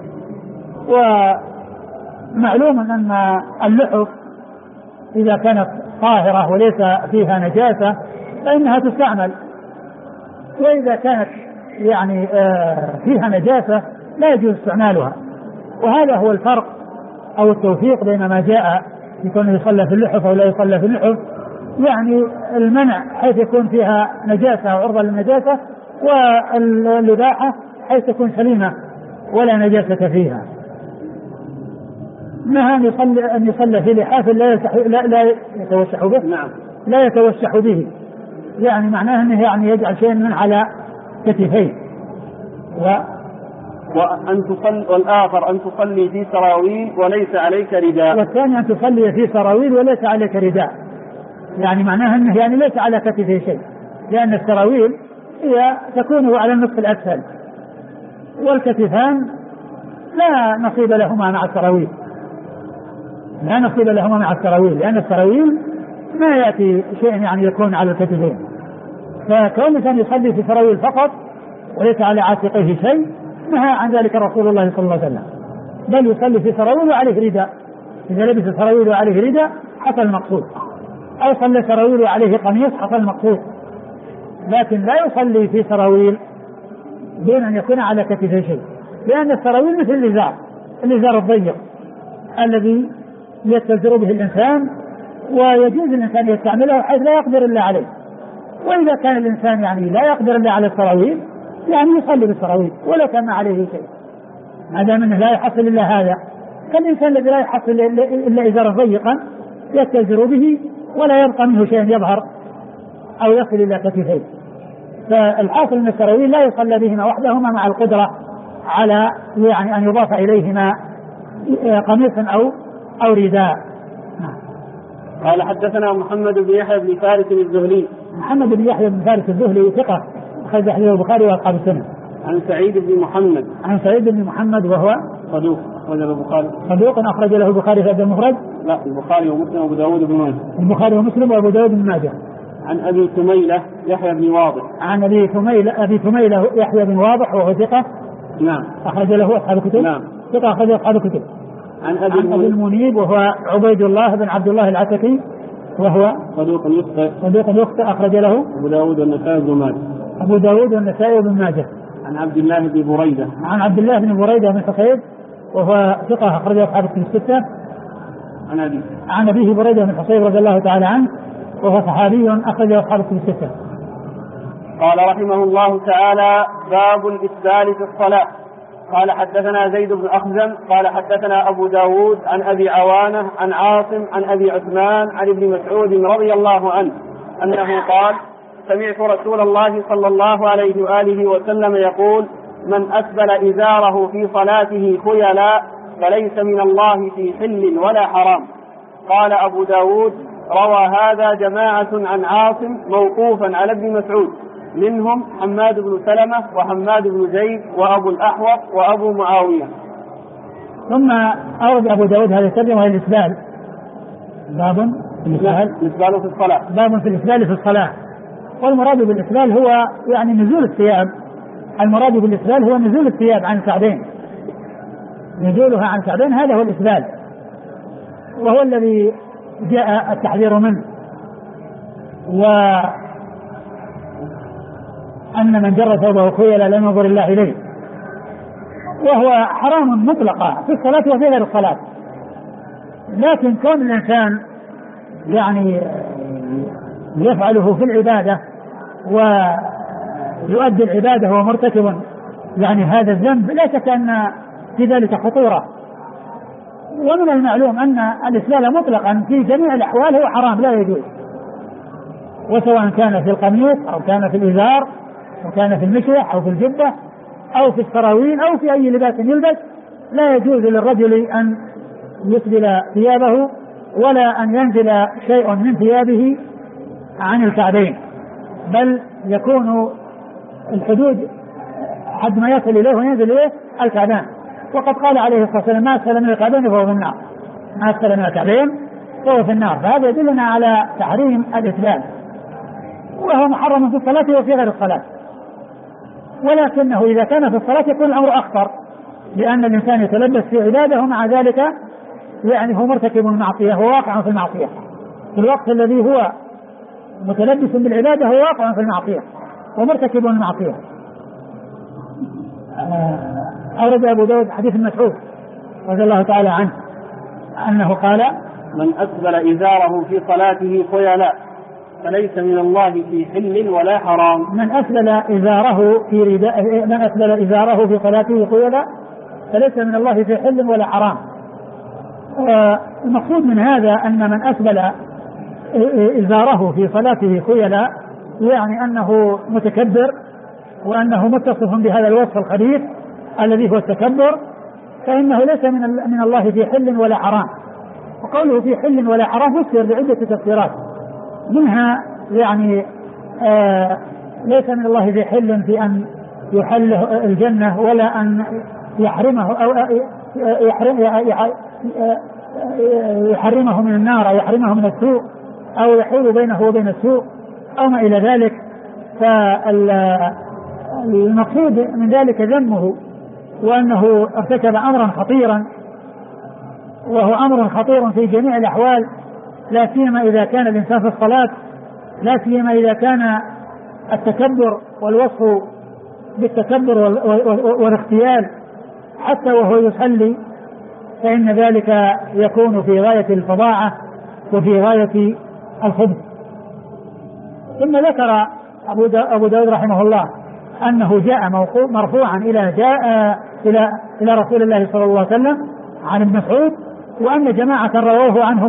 ومعلوم أن اللحف إذا كانت طاهرة وليس فيها نجاسة فإنها تستعمل، وإذا كانت يعني فيها نجاسة لا يجوز استعمالها. وهذا هو الفرق أو التوفيق بين ما جاء يكون يصلى في اللحف أو لا يصلى في اللحف، يعني المنع حيث يكون فيها نجاسة أو عرضة للنجاسة، والإباحة حيث تكون سليمة ولا نجاسة فيها. نهى أن يصلى في لحاف لا يتوشح به. نعم. لا يتوشح به يعني معناه أنه يعني يجعل شيء من على كتفيه. والآخر أن تصلي في سراويل وليس عليك رداء. والثاني أن تصلي في سراويل وليس عليك رداء، يعني معناها أنه يعني ليس على كتفيه شيء، لأن السراويل هي تكون على النصف الأسفل، والكتفان لا نصيب لهما مع السراويل، لا نصيب لهما مع السراويل، لأن السراويل ما يأتي شيء يعني يكون على الكتفين. فكون كان يصلي في سراويل فقط وليس على عاتقه شيء نهى عن ذلك رسول الله صلى الله عليه وسلم، بل يصلي في سراويل وعليه رداء. إذا لبس سراويل وعليه رداء حصل المقصود، أو صلى سراويل وعليه قميص حصل المقصود. لكن لا يصلي في سراويل دون أن يكون على كتفه شيء، لأن السراويل مثل الإزار الضيق الذي يتزر به الإنسان، ويجوز الإنسان يستعمله حيث لا يقدر إلا عليه. وإذا كان الإنسان يعني لا يقدر إلا على السراويل يعني يصلي بالسراويل ولا كان عليه شيء، هذا منه لا يحصل إلا هذا. كالإنسان الذي لا يحصل إلا إزارا ضيقا يتزر به ولا يبقى منه شيء يظهر أو يصل إلى كتفيه. فالحاصل أن السراويل لا يصلى بهما وحدهما مع القدرة على يعني أن يضاف إليهما قميص أو رداء. قال حدثنا محمد بن يحيى بن فارس الزهلي. محمد بن يحيى بن فارس الزهلي ثقة أخرج حديث البخاري وأصحاب السنة. عن سعيد بن محمد. عن سعيد بن محمد وهو صدوق أخرج له البخاري. صدوق أخرج له البخاري في المفرد. لا البخاري ومسلم وأبو داود بن ماجه. البخاري ومسلم وأبو داود بن ماجه. عن أبي ثميلة يحيى بن واضح. عن أبي ثميلة يحيى بن واضح وهو ثقة. نعم. أخرج له أصحاب الكتب. نعم. ثقة أخرج له أصحاب الكتب. عن أبي المنيب وهو عبيد الله بن عبد الله العتكي وهو صدوق يخطئ أخرج له أبو داود والنسائي بن ماجه. أبو داود والنسائي بن ماجه. عن عبد الله بن بريدة. عن عبد الله بن بريدة بن حصيب وهو ثقة أخرج له أصحاب الكتب الستة. عن أبيه بريدة بن حصيب رضي الله تعالى عنه وهو صحابي أخرج له أصحاب الكتب الستة. قال رحمه الله تعالى: باب الإسبال في الصلاة. قال حدثنا زيد بن أخزم قال حدثنا أبو داود عن أبي عوانة عن عاصم عن أبي عثمان عن ابن مسعود رضي الله عنه أنه قال: سمعت رسول الله صلى الله عليه وآله وسلم يقول: من أسبل إزاره في صلاته خيلا فليس من الله في حل ولا حرام. قال أبو داود روى هذا جماعة عن عاصم موقوفا على ابن مسعود منهم حماد بن سلمة وحماد بن زيد وأبو الأحوص وأبو معاوية. ثم أورد أبو داود هذا الترجمة وهي الإسبال، باب الإسبال في الصلاة، باب في الإسبال في الصلاة. والمراد بالإسبال هو يعني نزول الثياب، المراد بالإسبال هو نزول الثياب عن الكعبين، نزولها عن الكعبين، هذا هو الإسبال، وهو الذي جاء التحذير منه. وأن من جر ثوبه خيلا لم ينظر الله إليه، وهو حرام مطلقا في الصلاة وفي غير الصلاة. لكن كون الإنسان يعني يفعله في العبادة ويؤدي العبادة وهو مرتكب يعني هذا الذنب، لا شك أن في ذلك خطورة. ومن المعلوم أن الإسبال مطلقا في جميع الأحوال هو حرام لا يجوز، وسواء كان في القميص أو كان في الإزار أو كان في المشيح أو في الجبة أو في السراويل أو في أي لباس يلبس، لا يجوز للرجل أن يسبل ثيابه ولا أن ينزل شيء من ثيابه عن الكعبين، بل يكون الحدود حد ما يصل إليه وينزل إليه الكعبين. وقد قال عليه الصلاة والسلام ما أسفل من الكعبين فهو في النار، ما أسفل من الكعبين فهو في النار. فهذا يدلنا على تحريم الإسبال، وهو محرم في الصلاة وفي غير الصلاة. ولكنه إذا كان في الصلاة يكون الأمر أخطر، لأن الإنسان يتلبس في عباده ومع ذلك يعني هو مرتكب المعصية، هو واقع في المعصية في الوقت الذي هو متلبس بالعبادة، هو واقع في المعصية ومرتكب المعصية. أورد أبو داود حديث مسعود رضي الله تعالى عنه أنه قال من أسبل إزاره في صلاته خيلا فليس من الله في حل ولا حرام. من أسبل إزاره في صلاته خيلا فليس من الله في حل ولا حرام. المقصود من هذا أن من أسبل إزاره في صلاته خيلا يعني أنه متكبر، وأنه متصف بهذا الوصف الخبيث الذي هو التكبر، فإنه ليس من الله في حل ولا حرام. وقوله في حل ولا حرام فسر بعدة تفسيرات، منها يعني ليس من الله في حل في أن يحله الجنة ولا أن يحرمه أو يحرمه من النار أو يحرمه من السوء أو يحول بينه وبين السوء أو ما إلى ذلك. فالمقصود من ذلك ذمه، وأنه ارتكب أمرا خطيرا، وهو أمر خطير في جميع الأحوال، لا سيما إذا كان الإنسان في الصلاة، لا سيما إذا كان التكبر والوصف بالتكبر والاختيال حتى وهو يصلي، فإن ذلك يكون في غاية الفظاعة وفي غاية الخبث. ثم ذكر أبو داود رحمه الله أنه جاء مرفوعا إلى رسول الله صلى الله عليه وسلم عن ابن مسعود، وأن جماعة رواه عنه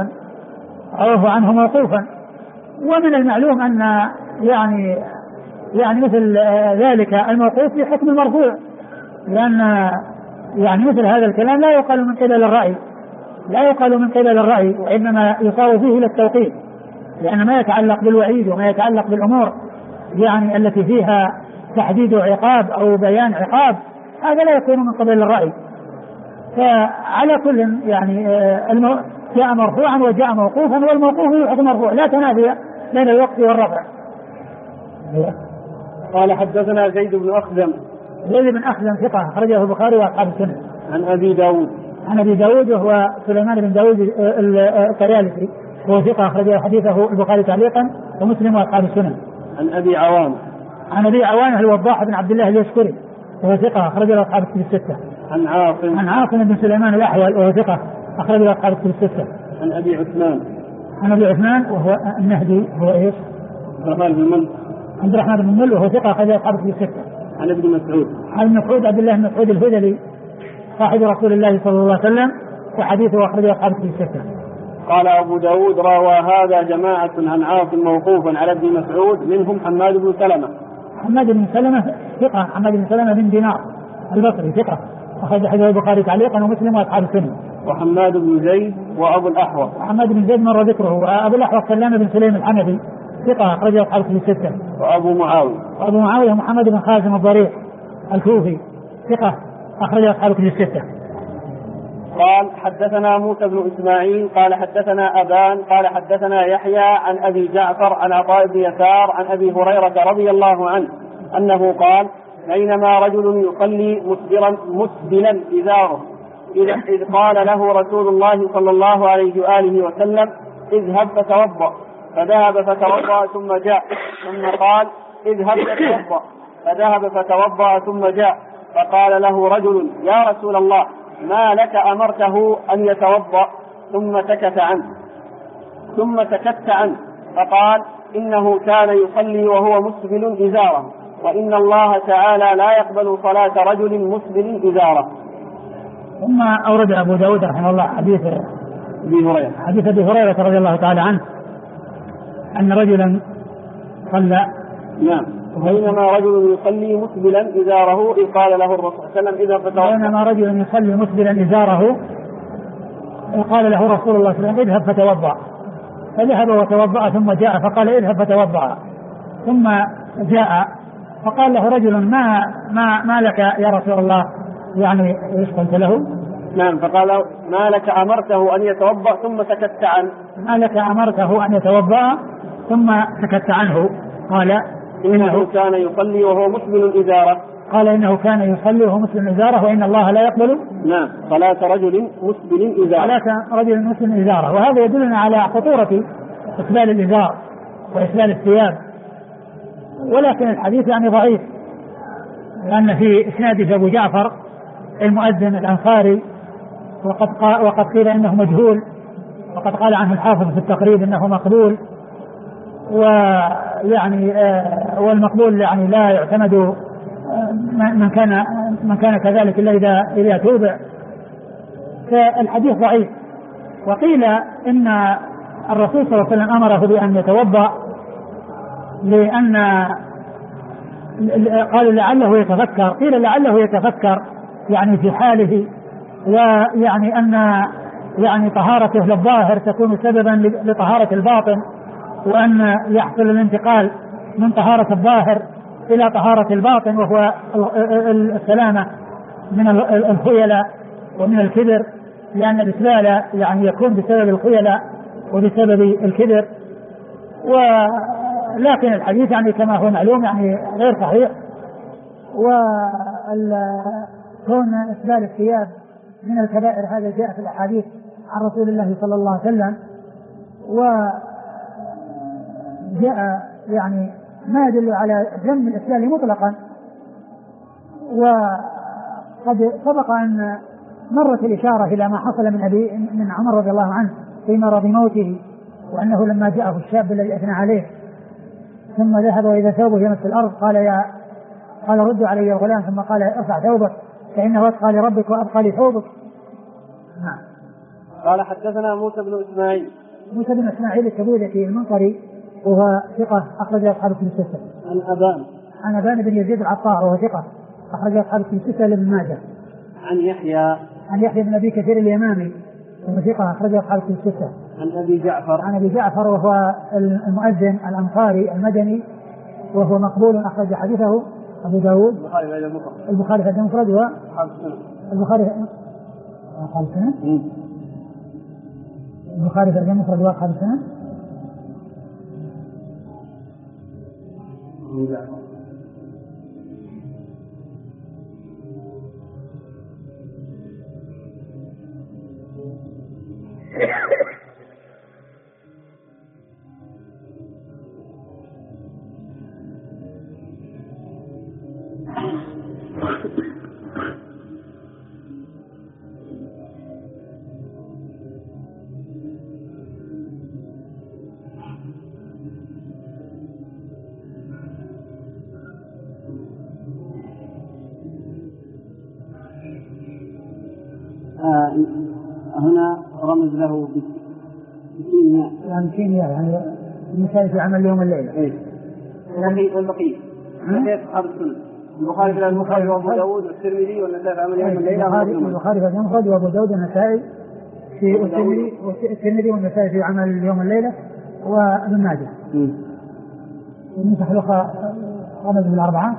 موقوفا. ومن المعلوم أن يعني مثل ذلك الموقوف في حكم المرفوع، لأن يعني مثل هذا الكلام لا يقال من قبل الرأي، وإنما يصار فيه إلى التوقيف، لأن ما يتعلق بالوعيد وما يتعلق بالأمور يعني التي فيها تحديد عقاب أو بيان عقاب، هذا لا يكون من قبل الرأي. فعلى كل يعني جاء مرفوعا وجاء موقوفا، والموقوف يحكم مرفوع، لا تنافي بين الوقف والرفع. قال حدثنا زيد بن أخزم ثقة أخرجه البخاري وأصحاب السنة. عن أبي داود وهو سليمان بن داود الطيالسي، وهو ثقة أخرجه حديثه البخاري تعليقا ومسلم وأصحاب السنة. عن أبي عوانة الوضاح بن عبد الله اليشكري، وهو ثقة أخرجه أصحاب الستة. عن عاصم بن سليمان الأحول، وهو ثقة أخرجه أصحاب الستة. عن أبي عثمان وهو النهدي، هو إيش؟ عبد الرحمن بن مل، وهو ثقة أخرجه أصحاب الستة. عن ابن مسعود عبد الله بن مسعود الهذلي صاحب رسول الله صلى الله عليه وسلم، وحديثه أخرجه أصحاب الستة. قال أبو داود روى هذا جماعة عن عاصم موقوفا على ابن مسعود منهم حماد بن سلمة. ثقة. حماد بن سلمة بن دينار البصري ثقة، أخرج حديث البخاري تعليقا ومسلم وأصحاب السنن. وحماد بن زيد وأبو الأحوص. حماد بن زيد مر ذكره. وأبو الأحوص سلام بن سليم الحنفي ثقة، أخرج أصحاب الكتب الستة. وأبو معاوية محمد بن خازم الضريح الكوفي ثقة، أخرج أصحاب الكتب الستة. قال حدثنا موسى بن إسماعيل قال حدثنا أبان قال حدثنا يحيى عن أبي جعفر عن عطاء بن يسار عن أبي هريرة رضي الله عنه أنه قال بينما رجل يصلي مسبلا إزاره إذ قال له رسول الله صلى الله عليه وآله وسلم اذهب فتوضأ، فذهب فتوضأ ثم جاء، ثم قال اذهب فتوضأ، فذهب فتوضأ ثم جاء، فقال له رجل يا رسول الله ما لك أمرته أن يتوضأ؟ ثم سكت عنه فقال إنه كان يصلي وهو مسبل إزاره، وإن الله تعالى لا يقبل صلاة رجل مسبل إزاره. ثم أورد أبو داود رحمه الله حديث أبي هريرة رضي الله تعالى عنه أن رجلا صلى بينما رجل يصلي مسبلا إزاره إذ قال له الرسول صلى الله عليه وسلم إذا فتوضأ. بينما رجل يصلي مسبلا إزاره قال له رسول الله صلى الله عليه وسلم اذهب فتوضأ، فذهب وتوضأ ثم جاء فقال اذهب فتوضأ، ثم جاء فقال له رجل ما لك يا رسول الله، يعني ايش قلت له؟ فقال ما لك أمرته أن يتوضأ ثم سكت عنه. ما لك أمرته أن يتوضأ ثم سكت عنه؟ قال إنه كان يصلي وهو مسبل إزاره. قال إنه كان يصلي وهو مسبل إزاره وإن الله لا يقبل صلاة رجل مسبل إزاره. وهذا يدلنا على خطورة إسبال الإزار وإسبال الثياب، ولكن الحديث يعني ضعيف، لأن في إسناده أبو جعفر المؤذن الأنصاري، وقد قيل إنه مجهول، وقد قال عنه الحافظ في التقريب إنه مقبول، ويعني والمقبول يعني لا يعتمد من كان كذلك إلا إذا توبع، فالحديث ضعيف. وقيل إن الرسول صلى الله عليه وسلم أمره بأن يتوضأ لأن قالوا لعله يتفكر، قيل لعله يتفكر يعني في حاله، ويعني أن يعني طهارته للظاهر تكون سببا لطهارة الباطن، وأن يحصل الانتقال من طهارة الظاهر إلى طهارة الباطن، وهو السلامة من الخيلاء ومن الكبر، لأن الإسبال يعني يكون بسبب الخيلاء وبسبب الكبر. ولكن الحديث يعني كما هو معلوم يعني غير صحيح، وكون إسبال الثياب من الكبائر هذا جاء في الأحاديث عن رسول الله صلى الله عليه وسلم، وجاء يعني ما يدل على ذم الإسبال مطلقا. وقد سبق أن مرت الإشارة إلى ما حصل من عمر رضي الله عنه في مرض موته، وأنه لما جاءه الشاب الذي أثنى عليه ثم ذهب وإذا ثوبه يمس الأرض قال ردوا علي يا غلام، ثم قال ارفع ثوبك فإنه أتقى لربك وأبقى لثوبك. قال حدثنا موسى بن إسماعيل الكبيري المنقري وهو ثقة، أخرج أصحاب الكتب الستة. عن أبان بن يزيد العطار وهو ثقة، أخرج أصحاب الكتب الستة لابن ماجه. عن يحيى بن أبي كثير اليمامي وهو ثقة، أخرج أصحاب الكتب الستة. عن أبي جعفر وهو المؤذن الأنصاري المدني وهو مقبول، أخرج حديثه أبو داود البخاري في المفرد البخاري في المفرد وأصحاب السنن. هنا رمز له بالكيمياء يعني مثال في عمل يوم الليل. والبقية أصحاب السنة البخاري في البخاري وابو داود والترمذي والنسائي في عمل يوم الليله. البخاري في المفرد وابو داود والنسائي في الترمذي والنسائي في عمل يوم الليله وابن ماجه. النسخ الاخرى رمز بالاربعه.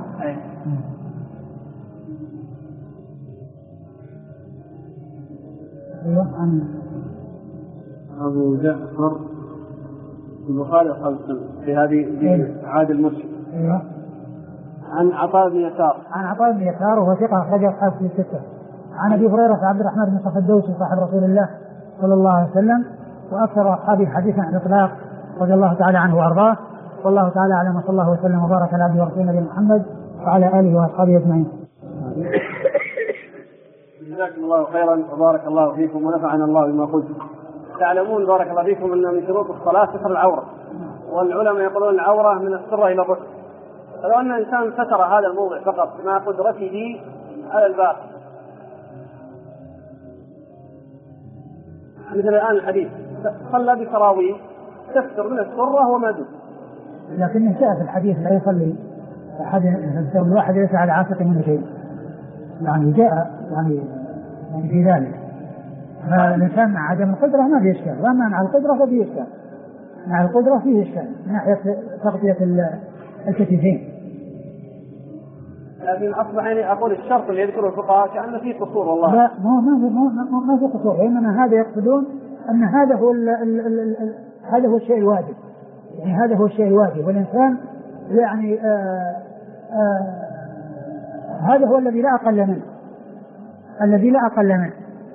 ايوه عن ابو جعفر البخاري اصحاب السنه في هذه عاد المرشد. ايوه عن عطاء بن يسار. عن عطاء بن يسار وهو ثقه اخرج اصحاب في السته. عن ابي هريره عبد الرحمن بن صخر الدوسي صاحب رسول الله صلى الله عليه وسلم واكثر اصحابه حديثا عن الاطلاق رضي الله تعالى عنه وارضاه. والله تعالى اعلم وصلى الله وسلم وبارك على عبده ورسوله نبينا محمد وعلى اله واصحابه اجمعين. جزاكم الله خيرا وبارك الله فيكم ونفعنا الله بما قلتم. تعلمون بارك الله فيكم ان من شروط الصلاه ستر العوره، والعلماء يقولون العوره من السره الى الركب. فلو ان انسان ستر هذا الموضع فقط مع قدرته على الباب، مثل الان الحديث صلى بسراويل تستر من السره وما دون. لكن جاء في الحديث لا يصلي احد الواحد ليس على عاتقه من شيء، يعني جاء يعني في ذلك. فالإنسان مع عدم القدرة ما فيه إشكال، وأما مع القدرة ففيه إشكال. مع القدرة فيه إشكال من ناحية تغطية الكتفين. لكن أصبح يعني أقول الشرط اللي يذكره الفقهاء كأنه فيه قصور والله. لا ما في قصور، وإنما هذا يقصدون أن هذا هو هذا هو الشيء الواجب، يعني هذا هو الشيء الواجب، والإنسان يعني هذا هو الذي لا أقل منه، الذي لا أقل منه،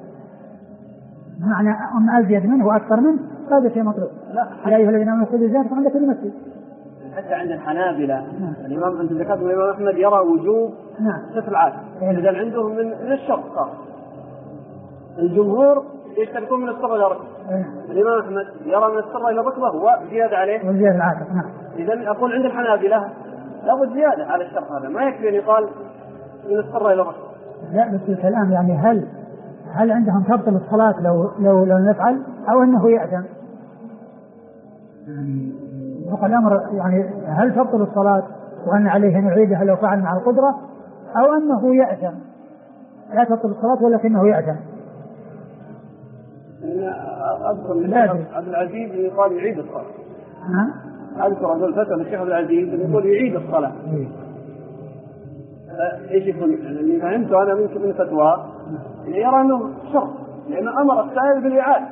معنى أن أزيد منه وأكثر منه هذا شيء مطلوب. لا أيها الذين آمنوا خذوا زيادة عندك المسجد. حتى عند الحنابلة الإمام أنت ذكرت الإمام أحمد يرى وجوب ستر العاتق، إذا عندهم من الشق. الجمهور يشتركون من السرة إلى الركبة. الإمام أحمد يرى من السرة إلى الركبة وزيادة عليه وزيادة العاتق. إذا أقول عند الحنابلة لابد زيادة على الشرط هذا، ما يكفي أن يقال من السرة إلى الركبة. لا بس الكلام يعني هل عندهم تبطل الصلاة لو نفعل أو أنه يأثم؟ يعني بقى الأمر يعني هل تبطل الصلاة وأن عليه أن يعيدها لو فعل مع القدرة أو أنه يأثم؟ لا تبطل الصلاة ولكنه يأثم. أذكر من عبد العزيز يقال يعيد الصلاة. أذكر هذا الفتى الشيخ عبد العزيز يقول يعيد الصلاة. إيش يقول؟ اللي فهمته أنا من فتوى يرى أنه شرط، لأن أمر السائل بالإعادة.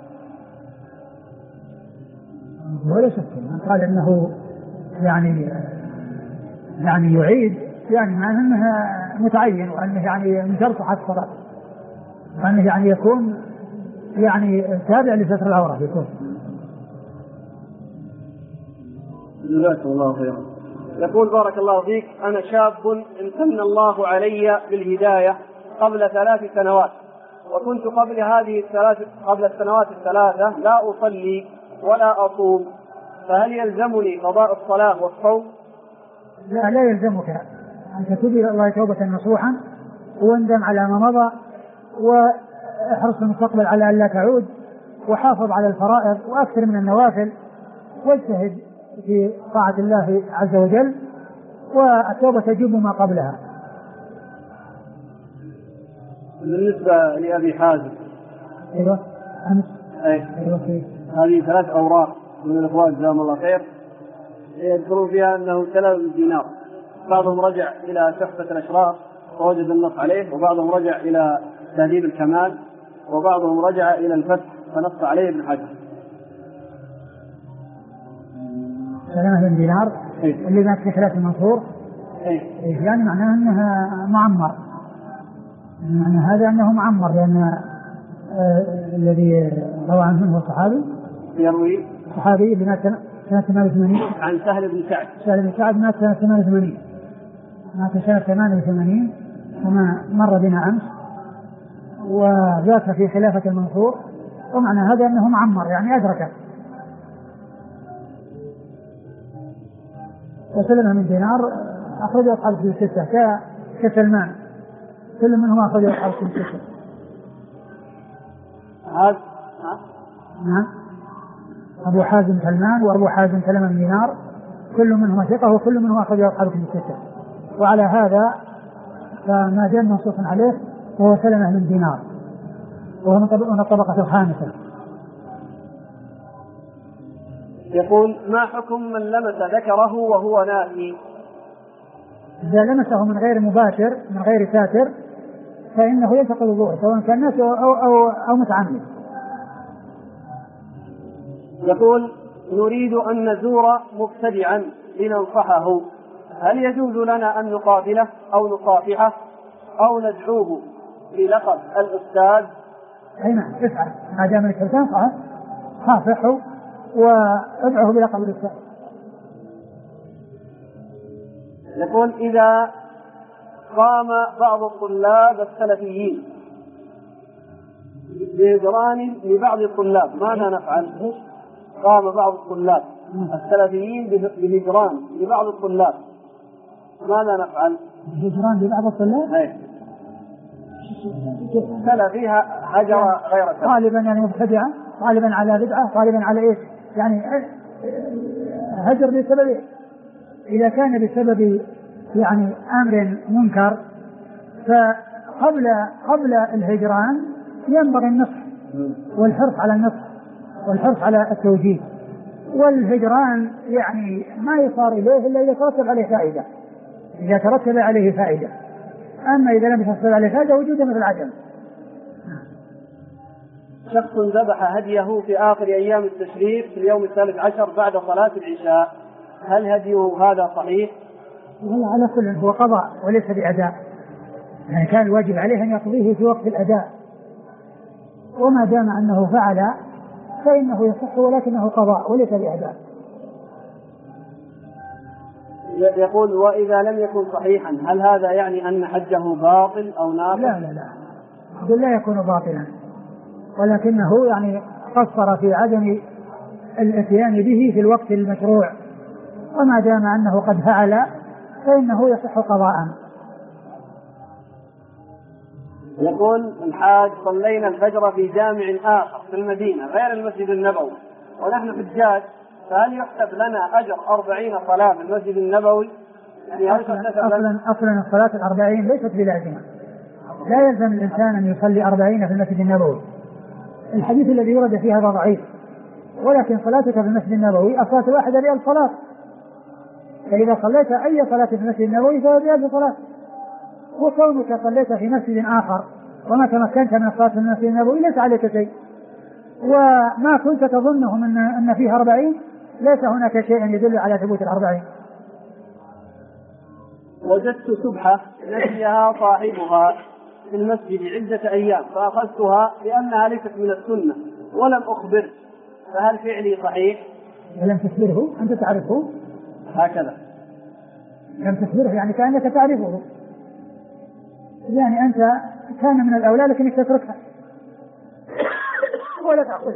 ولا شك قال أنه يعني يعيد، يعني مع أنه متعين، وأنه يعني من شرط صحة الصلاة، وأنه يعني يكون يعني تابع لستر العورة يكون. جزاكم الله خيرا. يقول بارك الله فيك أنا شاب امتن الله علي بالهداية قبل 3 سنوات، وكنت قبل السنوات الثلاثة لا أصلي ولا أصوم، فهل يلزمني قضاء الصلاة والصوم؟ لا يلزمك أن تتوب إلى الله توبة نصوحا واندم على ما مضى، واحرص في المستقبل على أن لا تعود، وحافظ على الفرائض وأكثر من النوافل، واجتهد في طاعة الله عز وجل، والتوبة تجوب ما قبلها. بالنسبة لأبي حازم أيوة هذه 3 أوراق من الإخوان جزاهم الله خير يذكرون فيها أنه تلا بالدينار، بعضهم رجع إلى تحفة الأشراف ووجد النص عليه، وبعضهم رجع إلى تهذيب الكمال، وبعضهم رجع إلى الفتح فنص عليه ابن حجر. 3 دينار اللي مات في خلاف المنصور يعني معناه أنها معمر، يعني هذا أنه معمر، لأن الذي روى عنه هو الصحابي يروي الصحابي اللي مات سنة 88 عن سهل بن سعد. سهل بن سعد مات سنة 88، مات سنة 88 كما مر بنا أمس، وذاك في خلافة المنصور، ومعنى هذا أنه معمر يعني أدركه. وسلمه من دينار أخرجه أصحاب في 6 كسلمان، كل منهم أخرجه أصحاب في 6. نعم أبو حازم سلمان وأبو حازم سلمة من دينار، كل منهم ثقة وكل منهم أخرجه أصحاب في 6. وعلى هذا فما دام منصوص عليه فهو سلمة من دينار وهو من الطبقة الخامسة. يقول ما حكم من لمس ذكره وهو نائم؟ إذا لمسه من غير مباشر من غير ساتر فإنه ينتقض وضوءه سواء كان ناس أو متعمد. يقول نريد أن نزور مبتدعا لننصحه، هل يجوز لنا أن نقابله أو نصافحه أو ندعوه بلقب الأستاذ؟ أي نعم افعل ما دام لك تنصحه صافحه وادعه بلقب الأستاذ. يقول إذا قام بعض الطلاب السلفيين بهجران لبعض الطلاب ماذا نفعل؟ قام بعض الطلاب السلفيين بهجران لبعض الطلاب ماذا نفعل؟ هجران لبعض الطلاب؟ سلفي هجر غير سلفي غالبا يعني مبتدعا غالبا على بدعة غالبا على إيش؟ يعني هجر بسبب إذا كان بسبب يعني أمر منكر فقبل الهجران ينبغي النصح والحرص على النصح والحرص على التوجيه، والهجران يعني ما يصار إليه إلا إذا ترتب عليه فائدة، إذا ترتب عليه فائدة، أما إذا لم يترتب عليه فائدة وجوده مثل العدم. شخص ذبح هديه في آخر أيام التشريق في اليوم 13 بعد صلاة العشاء، هل هديه هذا صحيح؟ على كل هو قضاء وليس بأداء، يعني كان الواجب عليه أن يقضيه في وقت الأداء، وما دام أنه فعل فإنه يصح ولكنه قضاء وليس بأداء. يقول وإذا لم يكن صحيحا هل هذا يعني أن حجه باطل أو ناقص؟ لا لا يكون باطلا، ولكنه يعني قصر في عدم الاتيان به في الوقت المشروع، وما دام أنه قد فعل فإنه يصح قضاء. يقول الحاج صلينا الفجر في جامع آخر في المدينة غير المسجد النبوي ونحن حجاج، فهل يحسب لنا أجر 40 صلاة في المسجد النبوي؟ يعني أصلا الصلاة 40 ليست بلازمة، لا يلزم الإنسان أن يصلي 40 في المسجد النبوي، الحديث الذي ورد فيه هذا ضعيف، ولكن صلاتك في المسجد النبوي الصلاة واحدة ب1000 صلاة، فإذا صليت أي صلاة في المسجد النبوي فهو ب1000 صلاة، وكونك صليت في مسجد آخر وما تمكنت من الصلاة في المسجد النبوي ليس عليك شيء، وما كنت تظنه أن فيه 40 ليس هناك شيء يدل على ثبوت 40. وجدت سبحة نسيها صاحبها في المسجد عدة أيام فأخذتها لأنها ليست من السنة ولم أخبر، فهل فعلي صحيح؟ ولم تخبره أنت تعرفه هكذا، لم تخبره يعني كأنك تعرفه، يعني أنت كان من الأولى لكنك تتركها ولا تأخذها.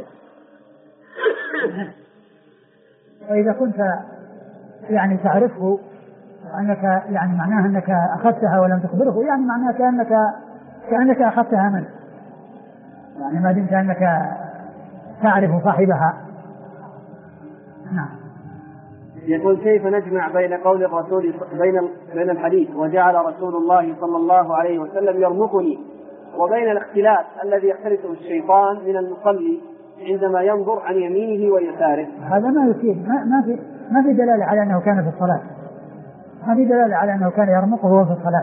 وإذا كنت يعني تعرفه أنك يعني معناها أنك أخذتها ولم تخبره، يعني معناها كأنك أخذتها منه، يعني ما دمت أنك تعرف صاحبها. نعم. يقول كيف نجمع بين قول الرسول بين الحديث وجعل رسول الله صلى الله عليه وسلم يرمقني وبين الاختلاف الذي يختلفه الشيطان من المصلي عندما ينظر عن يمينه ويساره؟ هذا ما يفيد، ما في دلالة على أنه كان في الصلاة، ما في دلالة على أنه كان يرمقه وهو في الصلاة،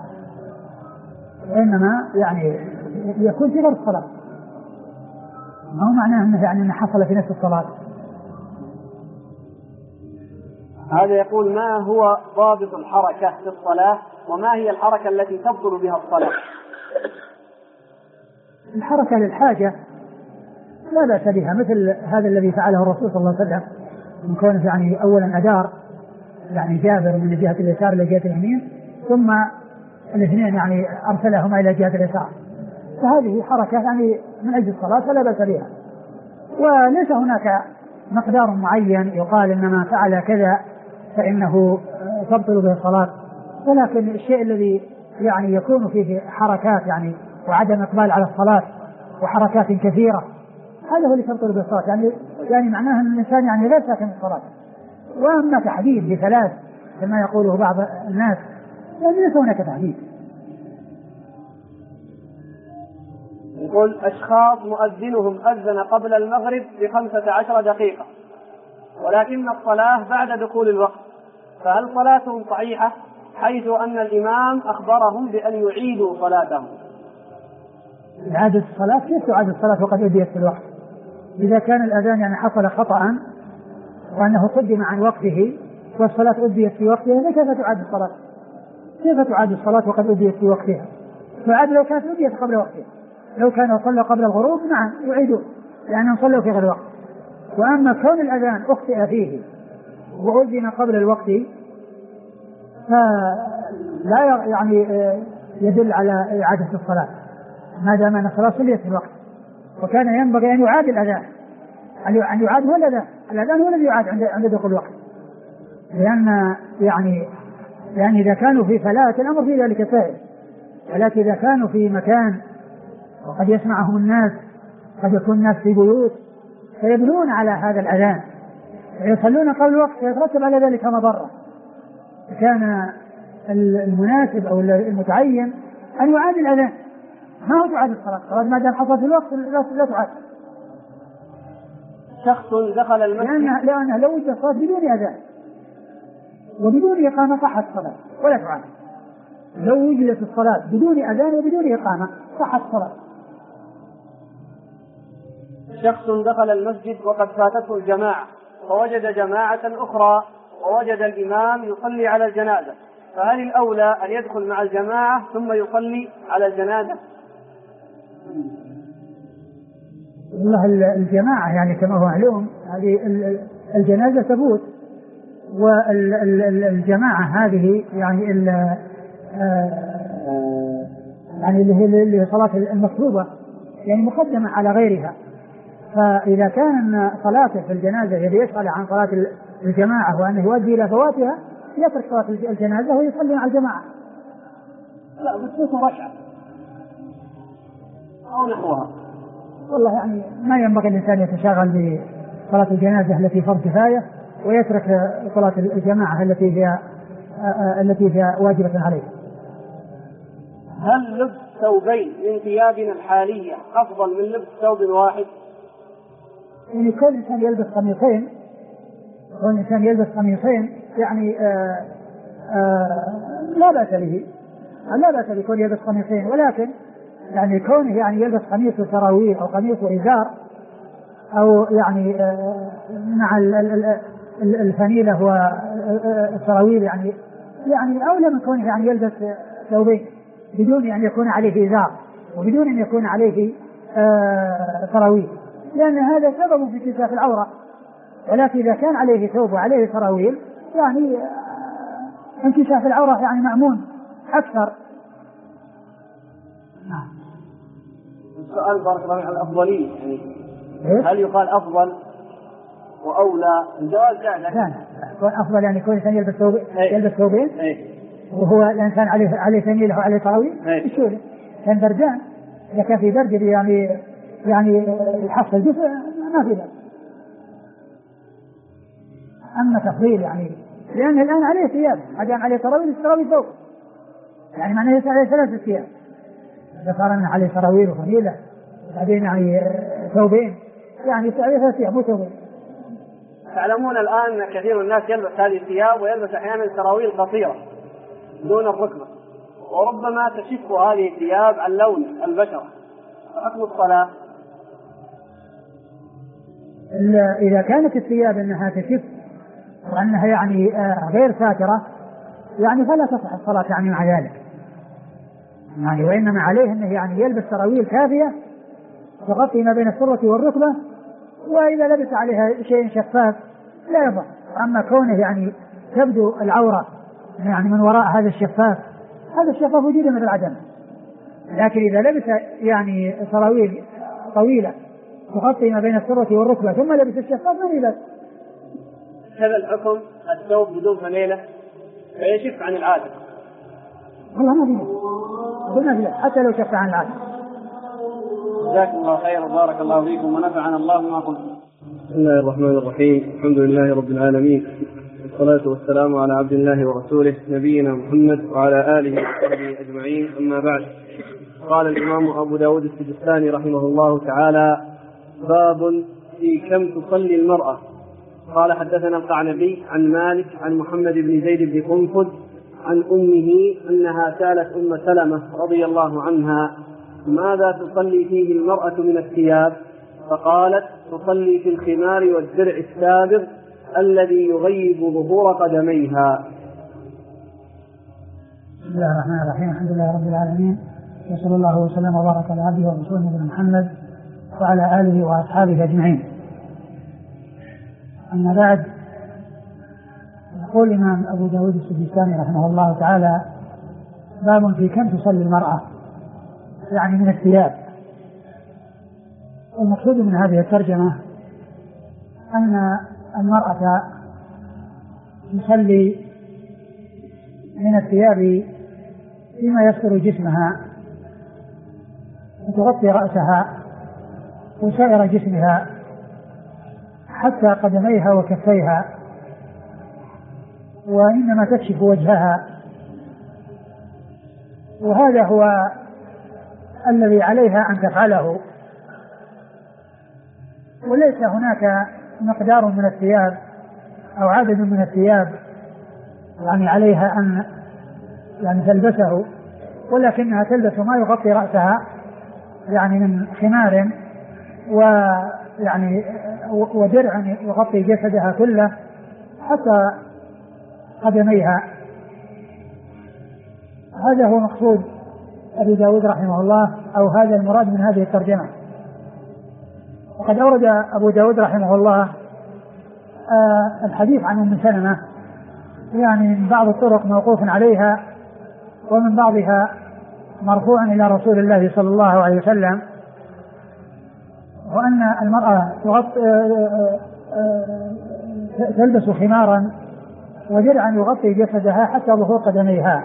وإنما يعني يكون في غير الصلاة، ما هو معناه أنه يعني أنه حصل في نفس الصلاة. هذا يقول ما هو ضابط الحركة في الصلاة وما هي الحركة التي تبطل بها الصلاة؟ الحركة للحاجة لا بأس بها، مثل هذا الذي فعله الرسول صلى الله عليه وسلم من كونه يعني أولا أدار يعني جابر من جهة اليسار إلى جهة اليمين ثم الاثنين يعني أرسلهما إلى جهة اليسار، فهذه حركة يعني من أجل الصلاة فلا بأس بها، وليس هناك مقدار معين يقال إنما فعل كذا فإنه تبطل به الصلاة، ولكن الشيء الذي يعني يكون فيه حركات يعني وعدم إقبال على الصلاة وحركات كثيرة هذا هو اللي تبطل به الصلاة، يعني معناه أن الإنسان يعني لا ساكن الصلاة. وأما تحديد بثلاث كما يقوله بعض الناس يعني ليس هناك تحديد. يقول أشخاص مؤذنهم أذن قبل المغرب ب15 دقيقة ولكن الصلاة بعد دخول الوقت، فهل صلاتهم صحيحة حيث أن الإمام أخبرهم بأن يعيدوا صلاتهم؟ إعادة الصلاة كيف تعاد الصلاة وقد أديت في الوقت؟ إذا كان الأذان يعني حصل خطأ وأنه قدم عن وقته والصلاة أديت في وقتها، كيف تعاد الصلاة؟ كيف تعاد الصلاة وقد أديت في وقتها؟ تعاد لو كانت أديت قبل وقتها، لو كانوا صلوا قبل الغروب نعم يعيدوا لأنهم صلوا في غير الوقت. وأما كون الأذان أخطئ فيه وأذن قبل الوقت فلا يعني يدل على إعادة الصلاة ما دام أن الصلاة صليت في الوقت. وكان ينبغي أن يعاد الأذان، أن يعاد هو الأذان هو الذي يعاد عند دخول الوقت، لأن إذا كانوا في فلاة الأمر في ذلك سائل، ولكن إذا كانوا في مكان وقد يسمعهم الناس، قد يكون الناس في بيوت فيبنون على هذا الأذان ويصلون قبل الوقت فيترتب على ذلك مضرة، كان المناسب أو المتعين أن يعاد الأذان، ما هو تعاد الصلاة ما دام حصل في الوقت لا تعاد. شخص دخل المسجد لأنه لو وجد الصلاة بدون أذان وبدون إقامة صحت الصلاة ولا تعاد. لو وجدت الصلاة بدون أذان وبدون إقامة صحت الصلاة. شخص دخل المسجد وقد فاتته الجماعة فوجد جماعة أخرى ووجد الإمام يصلي على الجنازة، فهل الأولى أن يدخل مع الجماعة ثم يصلي على الجنازة؟ والله الجماعة يعني كما هو معلوم هذه الجنازة تفوت، والجماعة هذه يعني اللي هي صلاة المفروضة يعني مقدمة على غيرها. فإذا كان صلاته في الجنازة يبي يشغل عن صلاة الجماعة وأنه يؤدي إلى فواتها يترك صلاة الجنازة ويصلي مع الجماعة. لا بتصوص رشعة أو نحوها. والله يعني ما ينبغي الإنسان يتشاغل بصلاة الجنازة التي فرض كفاية ويترك صلاة الجماعة التي فيها واجبة عليه. هل لبس ثوبين من ثيابنا الحالية أفضل من لبس ثوب واحد؟ يعني كل إنسان يلبس قميصين يعني لا بأس به، لا بأس بكون يلبس قميصين، ولكن يعني كونه يعني يلبس قميص وسراويل أو قميص وإزار أو يعني مع الفنيلة والسراويل يعني أولى من كونه يعني يلبس ثوبين بدون أن يكون عليه إزار وبدون أن يكون عليه سراويل، لأن هذا سبب في انكشاف العورة. ولكن إذا كان عليه ثوب وعليه سراويل يعني انكشاف العورة يعني مأمون أكثر. السؤال بارك الله فيك الأفضلية يعني هل يقال أفضل وأولى؟ الجواب لا أفضل يعني يكون الإنسان يلبس ثوبين وهو الإنسان عليه فنيلة وعليه سراويل بسهولة، كان بردان إذا كان في برد يعني يحصل جزء ما في بأس. أما تفضيل يعني لأن الآن عليه ثياب عدم عليه سراويل ثوب يعني معناه عليه 3 ثياب، إذا صار منه عليه سراويل وفنيلة بعدين يعني ثوبين يعني عليه 3 ثياب مو ثوبين. تعلمون الآن كثير من الناس يلبس هذه الثياب ويلبس أحيانا سراويل قصيرة دون الركبة وربما تشف هذه الثياب عن لون البشرة، حكم الصلاة؟ إذا كانت الثياب أنها تشف وأنها يعني غير ساترة يعني فلا تصح الصلاة يعني مع ذلك يعني، وإنما عليه أنه يعني يلبس سراويل كافية تغطي ما بين السرة والركبة، وإذا لبس عليها شيء شفاف لا يضر. أما كونه يعني تبدو العورة يعني من وراء هذا الشفاف وجوده مثل عدم، لكن إذا لبس يعني سراويل طويلة تغطي ما بين السرة والركبة ثم لبس الشفاف ما يلبس. هذا الحكم الثوب بدون فنيلة فيشف عن العادة؟ والله ما في حتى لو شف عن العادة. جزاكم الله خير وبارك الله فيكم ونفعنا الله بما قلتم. بسم الله الرحمن الرحيم، الحمد لله رب العالمين، والصلاة والسلام على عبد الله ورسوله نبينا محمد وعلى آله وصحبه أجمعين. أما بعد، قال الإمام أبو داود السجستاني رحمه الله تعالى: باب في كم تصلي المرأة. قال: حدثنا القعنبي عن مالك عن محمد بن زيد بن قنفذ عن أمه أنها سألت أم سلمة رضي الله عنها: ماذا تصلي فيه المرأة من الثياب؟ فقالت: تصلي في الخمار والدرع السابغ الذي يغيب ظهور قدميها. بسم الله الرحمن الرحيم. الحمد لله رب العالمين، وصلى الله وسلم وبارك على عبده ورسوله نبينا محمد وعلى آله وأصحابه أجمعين. أما بعد، يقول الإمام أبو داود السجستاني رحمه الله تعالى: باب في كم تصلي المرأة، يعني من الثياب. المقصود من هذه الترجمة أن المرأة تصلي من الثياب فيما يستر جسمها وتغطي رأسها وسائر جسمها حتى قدميها وكفيها، وإنما تكشف وجهها، وهذا هو الذي عليها أن تفعله، وليس هناك مقدار من الثياب أو عدد من الثياب يعني عليها أن تلبسه، ولكنها تلبس ما يغطي رأسها يعني من خمار ودرع يغطي جسدها كله حتى قدميها. هذا هو مقصود أبي داود رحمه الله، أو هذا المراد من هذه الترجمة. وقد أورد أبو داود رحمه الله الحديث عن أم سلمة، يعني من بعض الطرق موقوف عليها ومن بعضها مرفوع إلى رسول الله صلى الله عليه وسلم، وأن المرأة تلبس خمارا ودرعا يغطي جسدها حتى ظهور قدميها.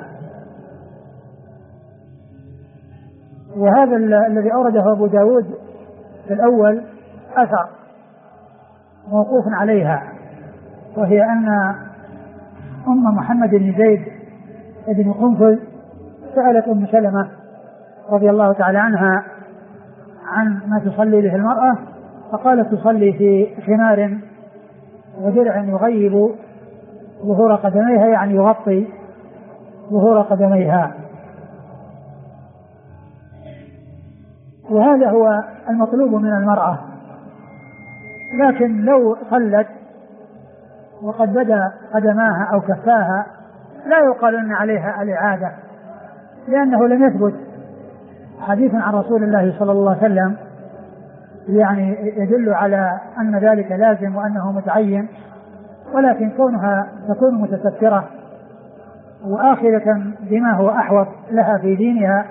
وهذا الذي أورده أبو داود في الأول أثر موقوف عليها، وهي أن أم محمد بن زيد بن قنفذ سألت أم سلمة رضي الله تعالى عنها عن ما تصلي به المرأة، فقالت: تصلي في خمار ودرع يغيب ظهور قدميها، يعني يغطي ظهور قدميها. وهذا هو المطلوب من المرأة. لكن لو صلت وقد بدا قدماها أو كفاها لا يقال أن عليها الإعادة، لأنه لم يثبت حديث عن رسول الله صلى الله عليه وسلم يعني يدل على أن ذلك لازم وأنه متعين، ولكن كونها تكون متسترة وآخذة بما هو أحوط لها في دينها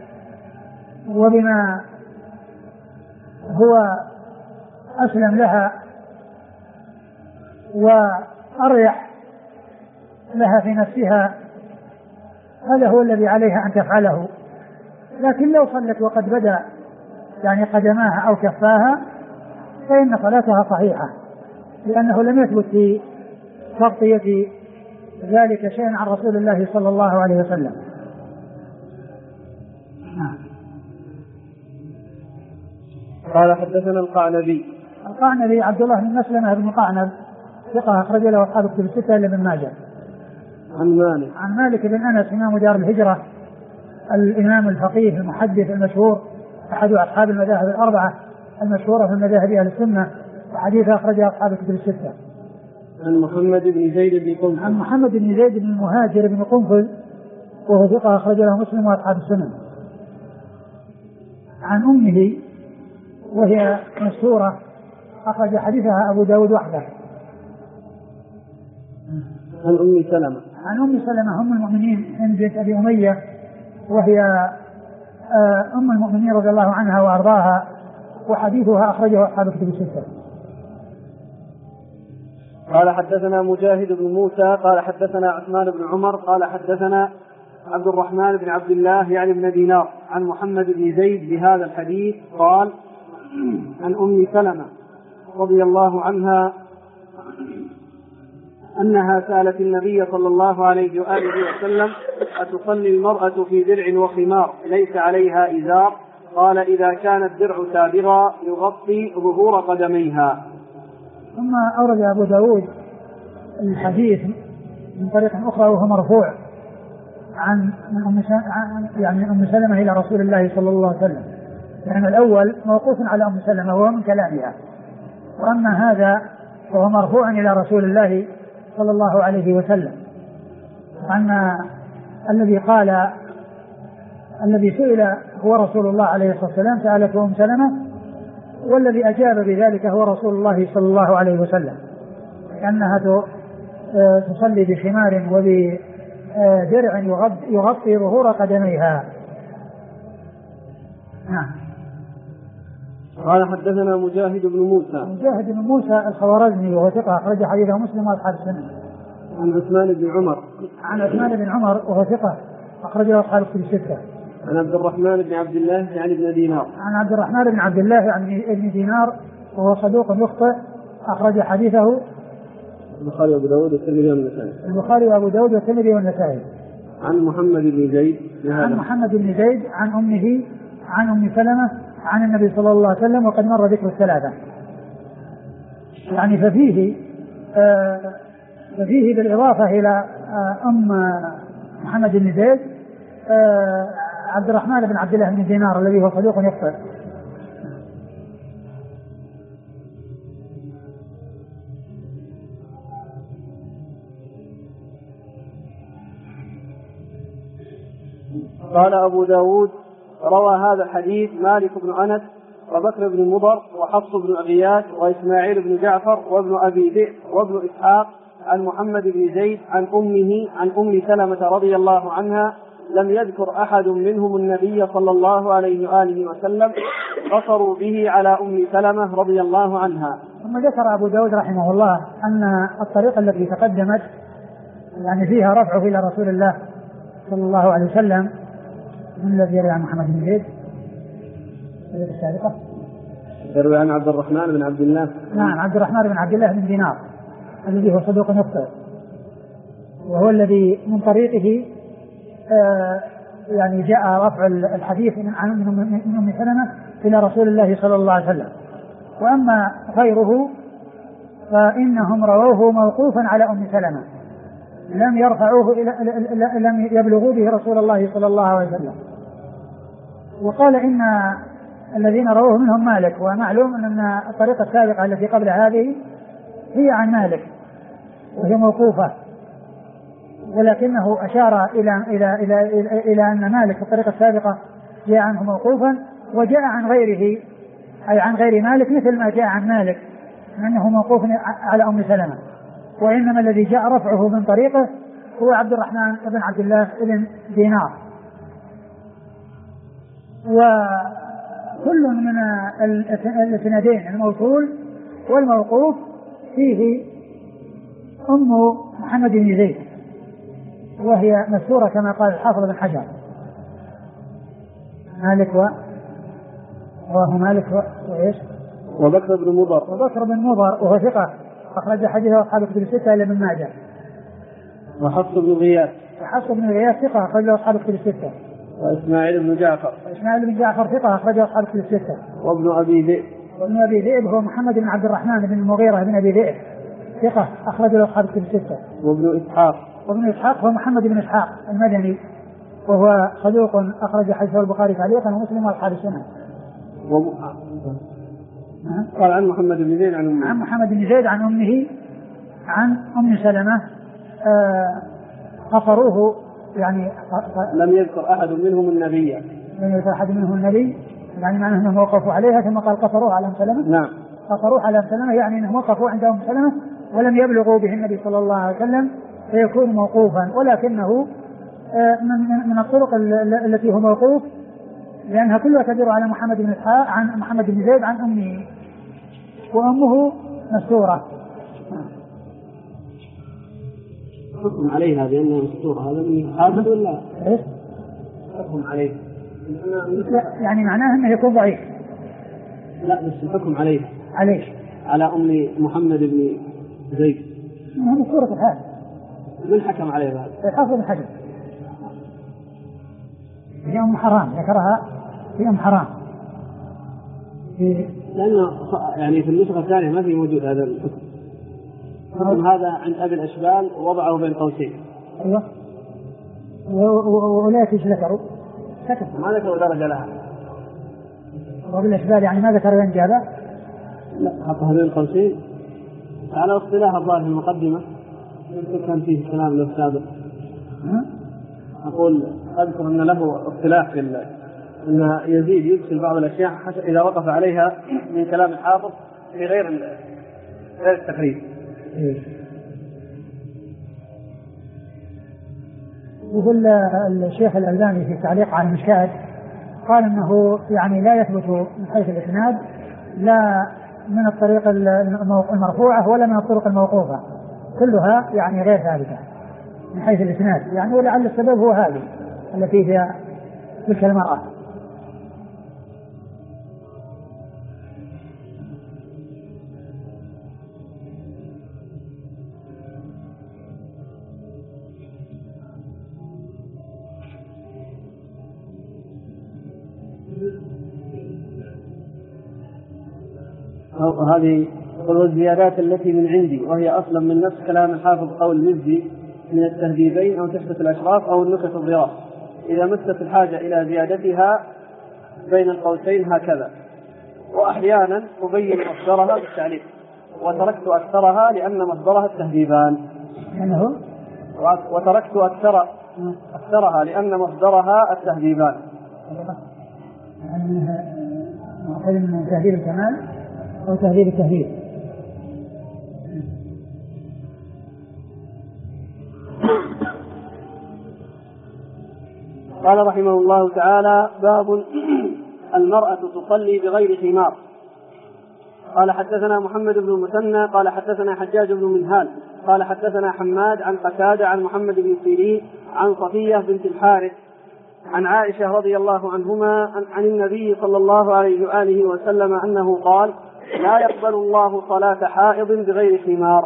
وبما هو أسلم لها وأريح لها في نفسها، هذا هو الذي عليها أن تفعله. لكن لو صلت وقد بدا يعني قدماها أو كفاها فإن صلاتها صحيحة، لأنه لم يثبت في تغطية ذلك شيء عن رسول الله صلى الله عليه وسلم. قال: حدثنا القعنبي عبد الله بن مسلمة بن قعنب ثقة أخرج له أصحاب الكتب الستة إلا ابن ماجه. عن مالك بن أنس إمام دار الهجرة، الإمام الفقيه المحدث المشهور، أحد أصحاب المذاهب الأربعة المشهورة في المذاهب أهل السنة، وحديث أخرجه أصحاب الكتب الستة. عن محمد بن زيد بن المهاجر بن قنفذ، وهو ثقة أخرج له مسلم وأصحاب السنن. عن أمه، وهي مشهورة أخرج حديثها أبو داود وحده. عن أم سلمة أم المؤمنين هند بنت أبي أمية، وهي أم المؤمنين رضي الله عنها وأرضاها، وحديثها أخرجه أصحاب الكتب الستة. قال: حدثنا مجاهد بن موسى قال: حدثنا عثمان بن عمر قال: حدثنا عبد الرحمن بن عبد الله يعني بن دينار عن محمد بن زيد بهذا الحديث قال: عن أم سلمة رضي الله عنها أنها سألت النبي صلى الله عليه وآله وسلم: أتصلي المرأة في درع وخمار ليس عليها إزار؟ قال: إذا كان الدرع سابغا يغطي ظهور قدميها. ثم أورد أبو داود الحديث من طريق أخرى وهو مرفوع عن أم سلمة إلى رسول الله صلى الله عليه وسلم، لأن الأول موقوف على أم سلمة وهو من كلامها، وأما هذا وهو مرفوع إلى رسول الله صلى الله عليه وسلم. أن الذي سئل هو رسول الله عليه الصلاة والسلام، سألته أم سلمة، والذي أجاب بذلك هو رسول الله صلى الله عليه وسلم، لأنها تصلي بخمار وبدرع يغطي ظهور قدميها. قال: حدثنا مجاهد بن موسى الخوارزمي وهو ثقة أخرج حديثه مسلم وأصحاب السنن. عن عثمان بن عمر وهو ثقة أخرجه أصحاب الكتب الستة. عن عبد الرحمن بن عبد الله يعني بن دينار. عن عبد الرحمن بن عبد الله يعني ابن دينار وهو صدوق يخطئ أخرج حديثه البخاري وأبو داود والترمذي والنسائي. عن محمد بن زيد عن أمه عن أم سلمة عن النبي صلى الله عليه وسلم، وقد مر ذكر الثلاثة. يعني ففيه بالإضافة إلى أم محمد بن زيد عبد الرحمن بن عبد الله بن دينار الذي هو صدوق يخطئ. قال أبو داود: روى هذا الحديث مالك بن أنس وبكر بن مضر وحفص بن غياث وإسماعيل بن جعفر وابن أبي ذئب وابن إسحاق عن محمد بن زيد عن أمه عن أم سلمة رضي الله عنها، لم يذكر أحد منهم النبي صلى الله عليه وآله وسلم، قصروا به على أم سلمة رضي الله عنها. ثم ذكر أبو داود رحمه الله أن الطريقة التي تقدمت يعني فيها رفعه إلى رسول الله صلى الله عليه وسلم، من الذي يروي عن محمد بن زيد السابقة؟ يروي عن عبد الرحمن بن عبد الله. نعم، عبد الرحمن بن عبد الله بن دينار الذي هو صدوق يخطئ، وهو الذي من طريقه يعني جاء رفع الحديث من أم سلمة إلى رسول الله صلى الله عليه وسلم. وأما غيره فإنهم رووه موقوفا على أم سلمة، لم يرفعوه لم يبلغوا به رسول الله صلى الله عليه وسلم. وقال إن الذين رووه منهم مالك، ومعلوم أن الطريقة السابقة التي قبل هذه هي عن مالك وهي موقوفة، ولكنه أشار إلى أن مالك في الطريقة السابقة جاء عنه موقوفا، وجاء عن غيره أي عن غير مالك مثل ما جاء عن مالك أنه موقوف على أم سلمة. وإنما الذي جاء رفعه من طريقه هو عبد الرحمن بن عبد الله بن دينار. وكل من الاثنين الموصول والموقوف فيه أم محمد بن زيد، وهي مشهورة كما قال الحافظ بن حجر. وبكر بن مضر وهو ثقة أخرج حديثه أصحاب الكتب الستة إلا ابن ماجه. وحفص بن غياث ثقة أخرجه أصحاب الكتب الستة. وإسماعيل بن جعفر ثقة أخرجه أصحاب الكتب الستة. وابن أبي ذئب هو محمد بن عبد الرحمن بن المغيرة بن أبي ذئب ثقة أخرجه أصحاب الكتب الستة. وابن إسحاق هو محمد بن إسحاق المدني وهو صدوق أخرج حديثه البخاري تعليقا ومسلم وأصحاب السنن. قال عن محمد بن زيد عن أمه عن أم سلمة قصروه يعني لم يذكر أحد منهم النبي، يعني معناه أنهم وقفوا عليها ثم قال قصروه على أم سلمة. نعم، قصروه على أم سلمة يعني أنهم وقفوا عند أم سلمة ولم يبلغوا به النبي صلى الله عليه وسلم فيكون موقوفا، ولكنه من الطرق التي هو موقوف لأنها كلها تدور على محمد بن إسحاق عن محمد بن زيد عن أمه، وأمه مستورة. حكم عليها بأنها مستورة هذا من حافظ ولا إيش؟ حكم عليه يعني معناه أنه يكون ضعيف. لا بس الحكم عليه على أم محمد بن زيد سورة الحال. من حكم عليه هذا؟ الحافظ بن حجر في أم حرام، ذكرها في أم حرام. لأنه يعني في النسخة الثانية ما في موجود هذا الحكم. هذا عند أبي الأشبال ووضعه بين قوسين. أيوة. وأولئك ايش ذكروا؟ ما ذكروا درجة لها. وبالأشبال يعني ما ذكر وين جابه؟ لا، حطها بين قوسين على اصطلاح الظاهر في المقدمة. كان فيه كلام له سابق. أقول أذكر أن له اصطلاح في أن يزيد يدخل بعض الأشياء إذا وقف عليها من كلام الحافظ في غير التقريب. يقول الشيخ الألباني في التعليق على المشكات قال أنه يعني لا يثبت من حيث الإسناد لا من الطريق المرفوعة ولا من الطرق الموقوفة، كلها يعني غير ثابتة من حيث الإسناد يعني، ولعل السبب هو هذه التي هي تلك المرأة. هذه الزيادات التي من عندي وهي أصلا من نفس كلام الحافظ قول المزي من التهذيبين أو تحدث الأشراف أو النكت الضراف إذا مست الحاجة إلى زيادتها بين القوسين هكذا، وأحيانا أبين مصدرها بالتعليق وتركت أكثرها لأن مصدرها التهذيبان. وتركت أكثرها لأن مصدرها التهذيبان. هل من تهذيب الكمال أو تهذيب التهذيب؟ قال رحمه الله تعالى: باب المرأة تصلي بغير خمار. قال حدثنا محمد بن المثنى قال حدثنا حجاج بن منهال قال حدثنا حماد عن قتادة عن محمد بن سيرين عن صفية بنت الحارث عن عائشة رضي الله عنهما عن النبي صلى الله عليه وآله وسلم أنه قال: لا يقبل الله صلاة حائض بغير خمار.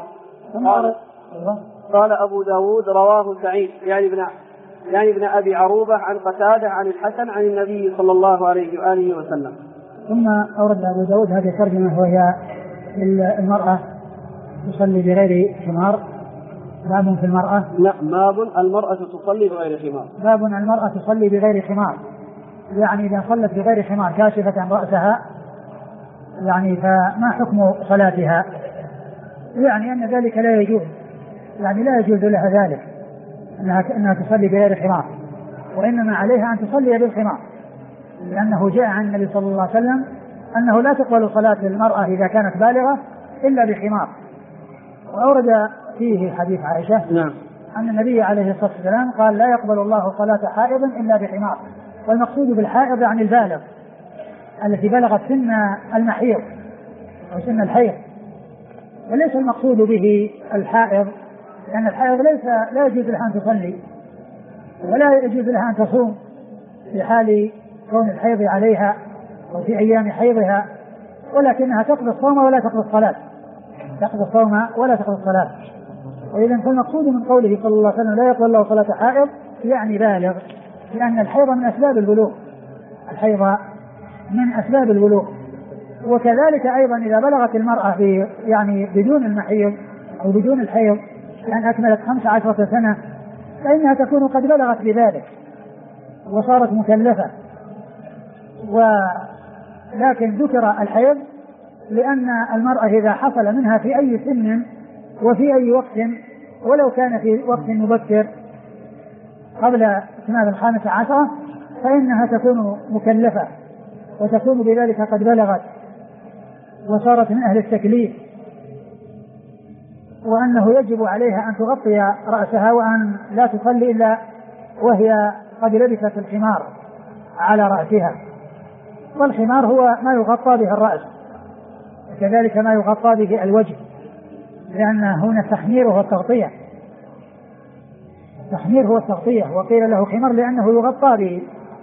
قال أبو داود: رواه سعيد يعني ابن أبي عروبة عن قتادة عن الحسن عن النبي صلى الله عليه وآله وسلم. ثم أورد أبو داود هذه الترجمة وهي المرأة تصلي بغير خمار. باب في المرأة. لا، باب المرأة تصلي بغير خمار. باب المرأة تصلي بغير خمار، يعني إذا صلت بغير خمار كاشفة رأسها يعني فما حكم صلاتها؟ يعني أن ذلك لا يجوز، يعني لا يجوز لها ذلك أنها تصلي بغير خمار، وإنما عليها أن تصلي بالخمار، لأنه جاء عن النبي صلى الله عليه وسلم أنه لا تقبل صلاة المرأة إذا كانت بالغة إلا بخمار. وأورد فيه حديث عائشة أن النبي عليه الصلاة والسلام قال: لا يقبل الله صلاة حائض إلا بخمار. والمقصود بالحائض عن البالغ التي بلغت سن المحيض أو سن الحيض، وليس المقصود به الحائض، لأن الحائض لا يجوز لها أن تصلي ولا يجوز لها أن تصوم في حال كون الحيض عليها أو في أيام حيضها، ولكنها تقضي الصوم ولا تقضي الصلاة، تقضي الصوم ولا تقضي الصلاة. وإذا فالمقصود من قوله صلى الله عليه وسلم: لا يقبل الله صلاة حائض يعني بالغ، لأن الحيض من أسباب البلوغ، الحيض من أسباب البلوغ. وكذلك أيضا إذا بلغت المرأة يعني بدون المحيض أو بدون الحيض يعني أكملت 15 سنة فإنها تكون قد بلغت بذلك وصارت مكلفة. ولكن ذكر الحيض لأن المرأة إذا حصل منها في أي سن وفي أي وقت ولو كان في وقت مبكر قبل إتمام 15 فإنها تكون مكلفة وتكون بذلك قد بلغت وصارت من أهل التكليف، وأنه يجب عليها أن تغطي رأسها وأن لا تصلي إلا وهي قد لبست الخمار على رأسها. والخمار هو ما يغطى به الرأس، وكذلك ما يغطى به الوجه، لأن هنا التخمير هو التغطية، التخمير هو التغطية، وقيل له خمار لأنه يغطى به.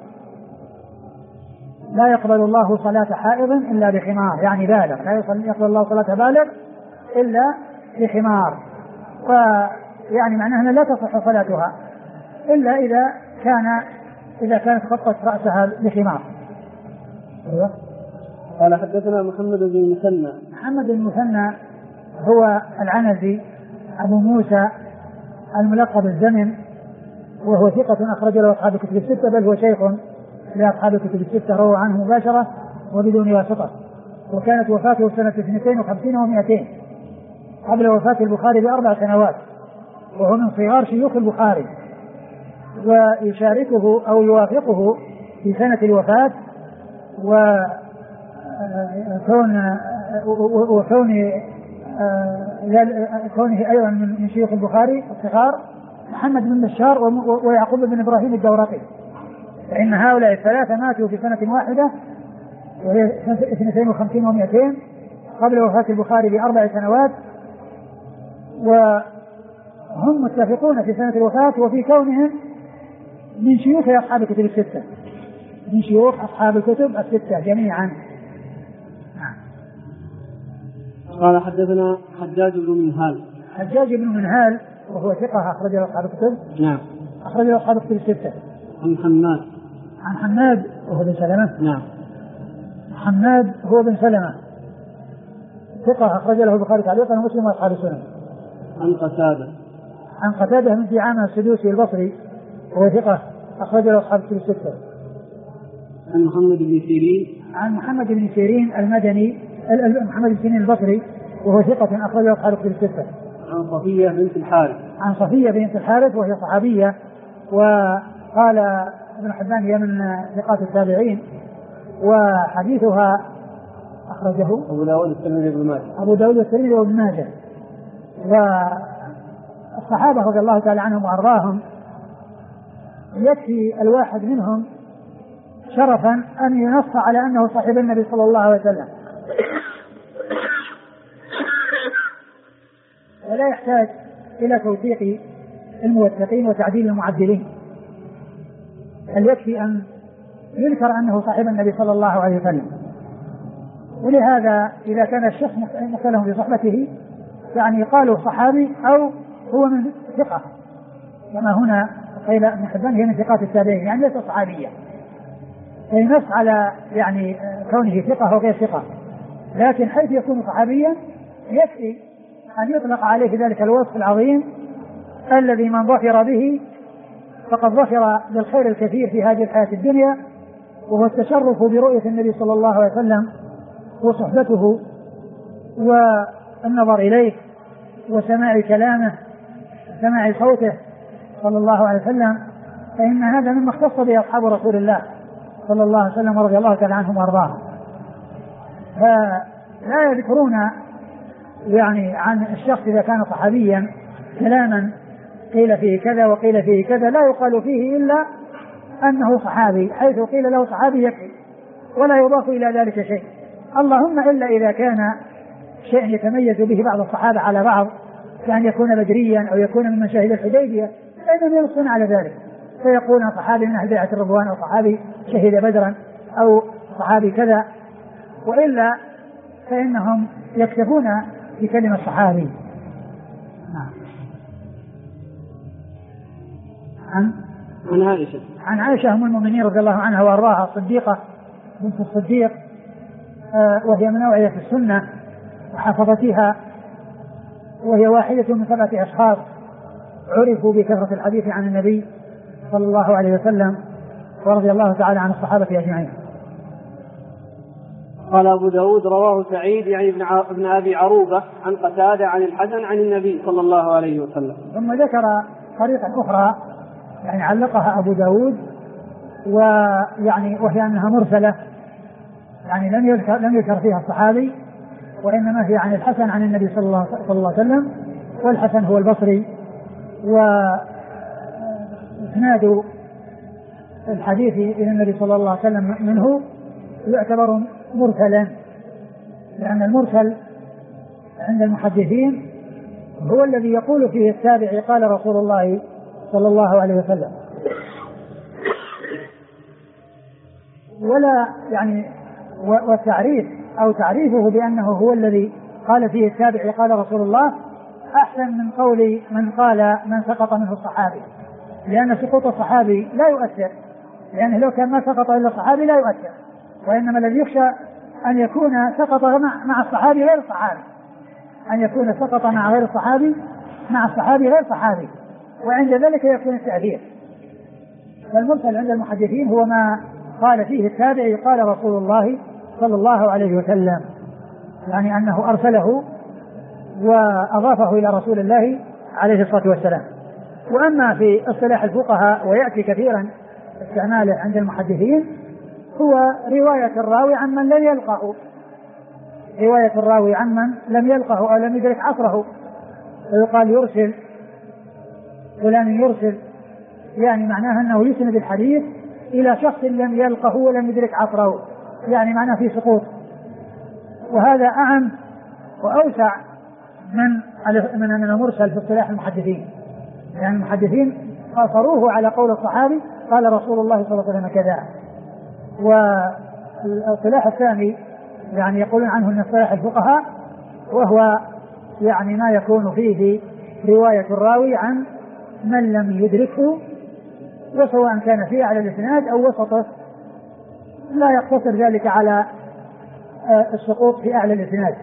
لا يقبل الله صلاة حائض إلا بخمار، يعني بالغ، لا يقبل الله صلاة بالغ إلا بخمار. ويعني معناها أنها لا تصح صلاتها إلا إذا كانت غطت رأسها بخمار. قال حدثنا محمد بن المثنى. محمد بن المثنى هو العنزي أبو موسى الملقب الزمن، وهو ثقة أخرج له أصحاب الكتب الستة، بل هو شيخ لأصحاب الكتب الستة، روى عنه مباشرة وبدون واسطة. وكانت وفاته سنة 52 و200 قبل وفاة البخاري ب4 سنوات، وهو من صغار شيوخ البخاري، ويشاركه أو يوافقه في سنة الوفاة كونه أيضا من شيوخ البخاري الصغار محمد بن بشار ويعقوب بن إبراهيم الدورقي، فإن هؤلاء الثلاثة ماتوا في سنة واحدة وهي سنة 52 و200 قبل وفاة البخاري ب4 سنوات، وهم متفقون في سنة الوفاة وفي كونهم من شيوخ أصحاب الكتب الستة، من شيوخ أصحاب الكتب الستة جميعا. قال حدثنا حجاج بن منهال. حجاج بن منهال وهو ثقة أخرج له أصحاب الكتب. نعم. أخرج له أصحاب الكتب الستة. عن حماد. عن حماد وهو بن سلمة. نعم. حماد هو بن سلمة ثقة أخرج له البخاري تعليقا ومسلم وأصحاب السنن. عن قتادة. عن قتادة بن دعامة السدوسي البصري وهو ثقة أخرج له أصحاب الكتب الستة. عن محمد بن سيرين. عن محمد بن سيرين المدني محمد بن سيرين البصري وهو ثقة أخرج له أصحاب الكتب الستة. عن صفية بنت الحارث. عن صفية بنت الحارث وهي صحابية، وقال ابن حبان هي من ثقات التابعين، وحديثها أخرجه أبو داود الترمذي وابن ماجه. أبو داود الترمذي وابن ماجه. والصحابة رضي الله تعالى عنهم وأرضاهم يكفي الواحد منهم شرفا أن ينص على أنه صاحب النبي صلى الله عليه وسلم، ولا يحتاج إلى توثيق الموثقين وتعديل المعدلين، بل يكفي أن يذكر أنه صاحب النبي صلى الله عليه وسلم. ولهذا إذا كان الشخص مختلف في صحبته يعني قالوا صحابي أو هو من ثقة، كما هنا قيل ابن حبان هي من ثقات التابعين يعني ليس صحابية، فينص على يعني كونه ثقة وغير ثقة، لكن حيث يكون صحابيا يكفي أن يطلق عليه ذلك الوصف العظيم الذي من ظفر به فقد ظفر بالخير الكثير في هذه الحياة الدنيا، وهو التشرف برؤية النبي صلى الله عليه وسلم وصحبته والنظر إليه وسماع كلامه سماع صوته صلى الله عليه وسلم، فإن هذا مما اختص به أصحاب رسول الله صلى الله عليه وسلم ورضي الله تعالى عنهم وأرضاهم. فلا يذكرون يعني عن الشخص إذا كان صحابيا كلاما قيل فيه كذا وقيل فيه كذا لا يقال فيه إلا أنه صحابي، حيث قيل له صحابي يكفي ولا يضاف إلى ذلك شيء، اللهم إلا إذا كان شيء يتميز به بعض الصحابة على بعض كأن يكون بدريا أو يكون ممن شهد الحديبية فإنهم ينصون على ذلك فيقولون صحابي من أهل بيعة الرضوان أو صحابي شهد بدرا أو صحابي كذا، وإلا فإنهم يكتفون بكلمة صحابي. عن عائشة أم المؤمنين رضي الله عنها وأرضاها الصديقة بنت الصديق، وهي من أوعية السنة وحفظتها، وهي واحدة من 7 أشخاص عرفوا بكثرة الحديث عن النبي صلى الله عليه وسلم، ورضي الله تعالى عن الصحابة أجمعين. قال أبو داود رواه سعيد يعني ابن أبي عروبة عن قتادة عن الحسن عن النبي صلى الله عليه وسلم. ثم ذكر طريقة أخرى يعني علقها أبو داود وهي أنها مرسلة، يعني لم يذكر فيها الصحابي، وإنما هي عن الحسن عن النبي صلى الله عليه وسلم، والحسن هو البصري، وإسناد الحديث إلى النبي صلى الله عليه وسلم منه يعتبر مرسلا، لأن المرسل عند المحدثين هو الذي يقول فيه التابعي قال رسول الله صلى الله عليه وسلم، ولا يعني والتعريف أو تعريفه بأنه هو الذي قال فيه التابعي قال رسول الله، أحسن من قول من قال من سقط منه الصحابي، لأن سقوط الصحابي لا يؤثر، لأنه لو كان ما سقط إلا الصحابي لا يؤثر، وإنما الذي يخشى أن يكون سقط مع الصحابي غير الصحابي، أن يكون سقط مع غير الصحابي مع الصحابي غير صحابي، وعند ذلك يكون التأثير. والمرسل عند المحدثين هو ما قال فيه التابعي قال رسول الله صلى الله عليه وسلم، يعني أنه أرسله وأضافه إلى رسول الله عليه الصلاة والسلام. وأما في اصطلاح الفقهاء ويأتي كثيرا استعماله عند المحدثين هو رواية الراوي عمن لم يلقه، رواية الراوي عمن لم يلقه أو لم يدرك عصره، ويقال يرسل ولم يرسل، يعني معناه أنه يسند الحديث إلى شخص لم يلقه ولم يدرك عصره، يعني معناه في سقوط. وهذا أعم وأوسع من المرسل في اصطلاح المحدثين، يعني المحدثين قاصروه على قول الصحابي قال رسول الله صلى الله عليه وسلم كذا. والاصطلاح الثاني يعني يقولون عنه من اصطلاح الفقهاء، وهو يعني ما يكون فيه رواية الراوي عن من لم يدركه، وسواء كان فيه على الإسناد أو وسطه، لا يقتصر ذلك على السقوط في أعلى الإسناد.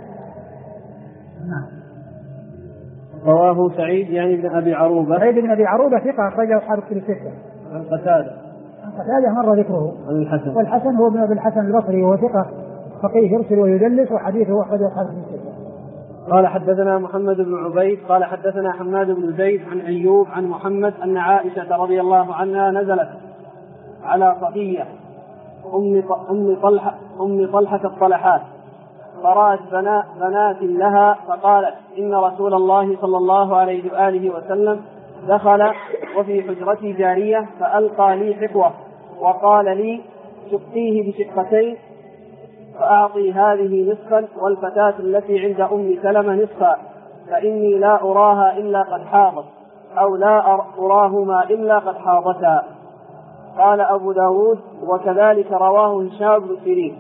رواه سعيد يعني بن أبي عروبة. سعيد بن أبي عروبة ثقة أخرجه أصحاب الكتب الستة. عن قتادة. عن قتادة مر ذكره. عن الحسن. والحسن هو ابن أبي الحسن البصري وهو ثقة فقيه يرسل ويدلس وحديثه أخرجه أصحاب الكتب الستة. قال حدثنا محمد بن عبيد قال حدثنا حماد بن زيد عن أيوب عن محمد أن عائشة رضي الله عنها نزلت على صفية أم طلحة الطلحات، فرأت بنات لها فقالت إن رسول الله صلى الله عليه وآله وسلم دخل وفي حجرتي جارية فألقى لي حقوة وقال لي شقيه بشقتين فأعطي هذه نصفا والفتاة التي عند أم سلمة نصفا، فإني لا أراها إلا قد حاضت أو لا أراهما إلا قد حاضتا. قال أبو داود وكذلك رواه هشام بن سيرين.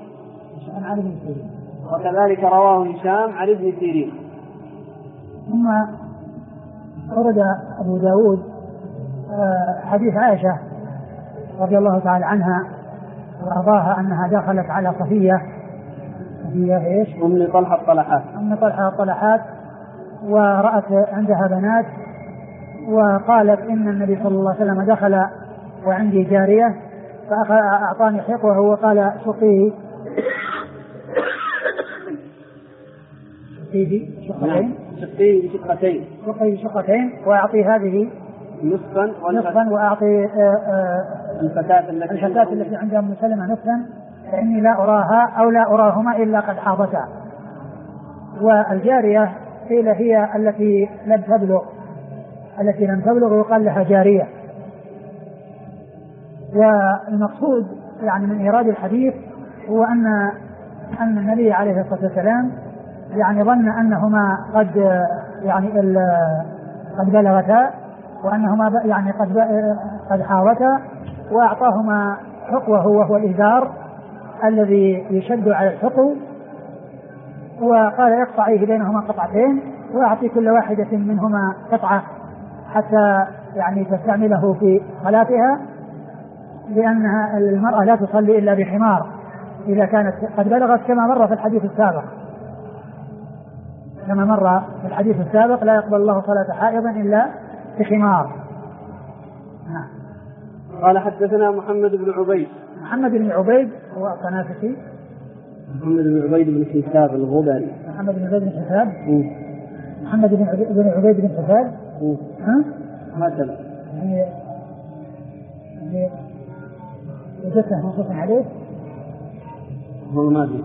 وكذلك رواه هشام عن ابن سيرين. ثم ورد أبو داود حديث عائشة رضي الله تعالى عنها وأرضاها أنها دخلت على صفية إيش؟ أم طلحة الطلحات ورأت عندها بنات وقالت إن النبي صلى الله عليه وسلم دخل وعندي جارية فأعطاني حقوه وقال سقيه شقتين وأعطي هذه نصفا وأعطي الفتاة التي عند أم سلمة نصفا، فإني لا أراها أو لا أراهما إلا قد حاضتا. والجارية قيل هي التي لم تبلغ يقال لها جارية. والمقصود يعني من إيراد الحديث هو أن النبي عليه الصلاة والسلام يعني ظن أنهما قد بلغتا وأنهما يعني قد حاضتا، وأعطاهما حقوه وهو الإزار الذي يشد على الحقو، وقال يقطعيه بينهما قطعتين وأعطي كل واحدة منهما قطعة حتى يعني تستعمله في صلاتها، لأنها المرأة لا تصلي إلا بحمار إذا كانت قد بلغت، كما مر في الحديث السابق لا يقبل الله صلاة حائض إلا بحمار. قال حدثنا محمد بن عبيد هو الطنافسي. محمد بن عبيد بن حساب الغبري. محمد بن عبيد بن حساب هكذا يعني وجدته منصوصا عليه هو ما أدري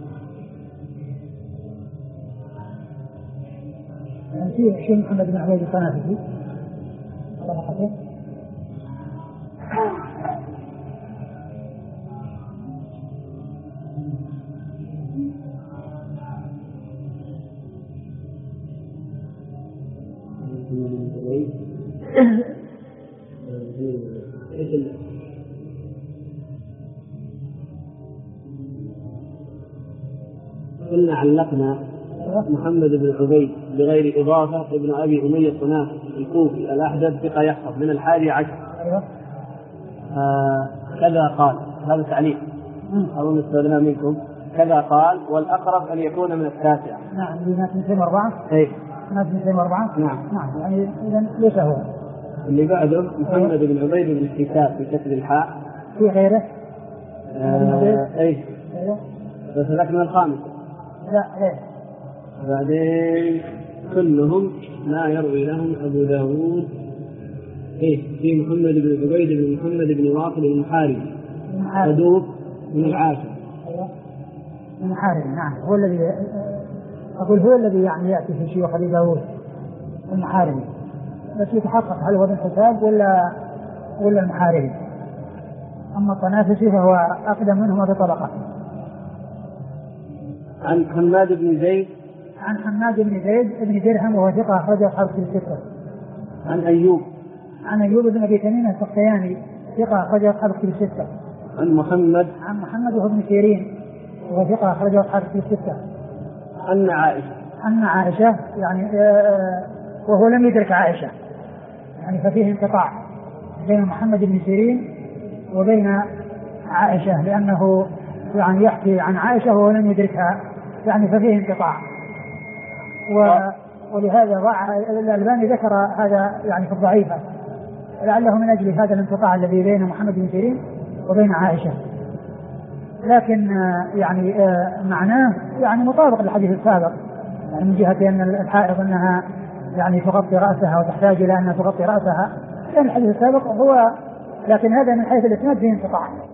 يعني في شيء محمد بن عبيد الطنافسي طبقته. قلنا علقنا محمد بن عبيد بغير إضافة ابن أبي أمية الصناف الكوفي الأحدث ثقة يحفظ من 11. أيوه. كذا قال، هذا تعليق أظن استخدمنا منكم. كذا قال والأقرب أن يكون من 9. نعم. اللي 204. إيه. 204. نعم. نعم. يعني إذا ليس هو. اللي بعده محمد بن عبيد بن الحساب بكسر الحاء. في غيره؟ إيه. أيوه. بس ذاك من 5. لا غير. بعدين كلهم لا يروي لهم أبو داود. إيه. في محمد بن عبيد بن محمد بن واصل المحاربي صدوق من 10. أيوه. المحاربي. نعم. هو الذي أقول هو الذي يعني يأتي في شيوخ أبي داود المحاربي، بس يتحقق هل هو ابن حساب ولا المحاربي. أما الطنافسي فهو أقدم منهما بطبقة. عن حماد بن زيد. عن حماد بن زيد بن درهم وهو ثقة أخرجه أصحاب الستة. عن أيوب. عن أيوب بن أبي تميم السختياني ثقة أخرجه أصحاب الستة. عن محمد. عن محمد وهو ابن سيرين وهو ثقة أخرجه أصحاب الستة. عن عائشة. عن عائشة يعني وهو لم يدرك عائشة، يعني ففيه انقطاع بين محمد بن سيرين وبين عائشة، لأنه يعني يحكي عن عائشة وهو لم يدركها، يعني ففيه انقطاع. ولهذا الألباني ذكر هذا يعني في الضعيفة، لعله من أجل هذا الانقطاع الذي بين محمد بن سيرين وبين عائشة. لكن يعني معناه يعني مطابق للحديث السابق، يعني من جهة أن الحائض أنها يعني تغطي رأسها وتحتاج إلى أن تغطي رأسها، لأن الحديث السابق هو، لكن هذا من حيث الإسناد فيه انقطاع.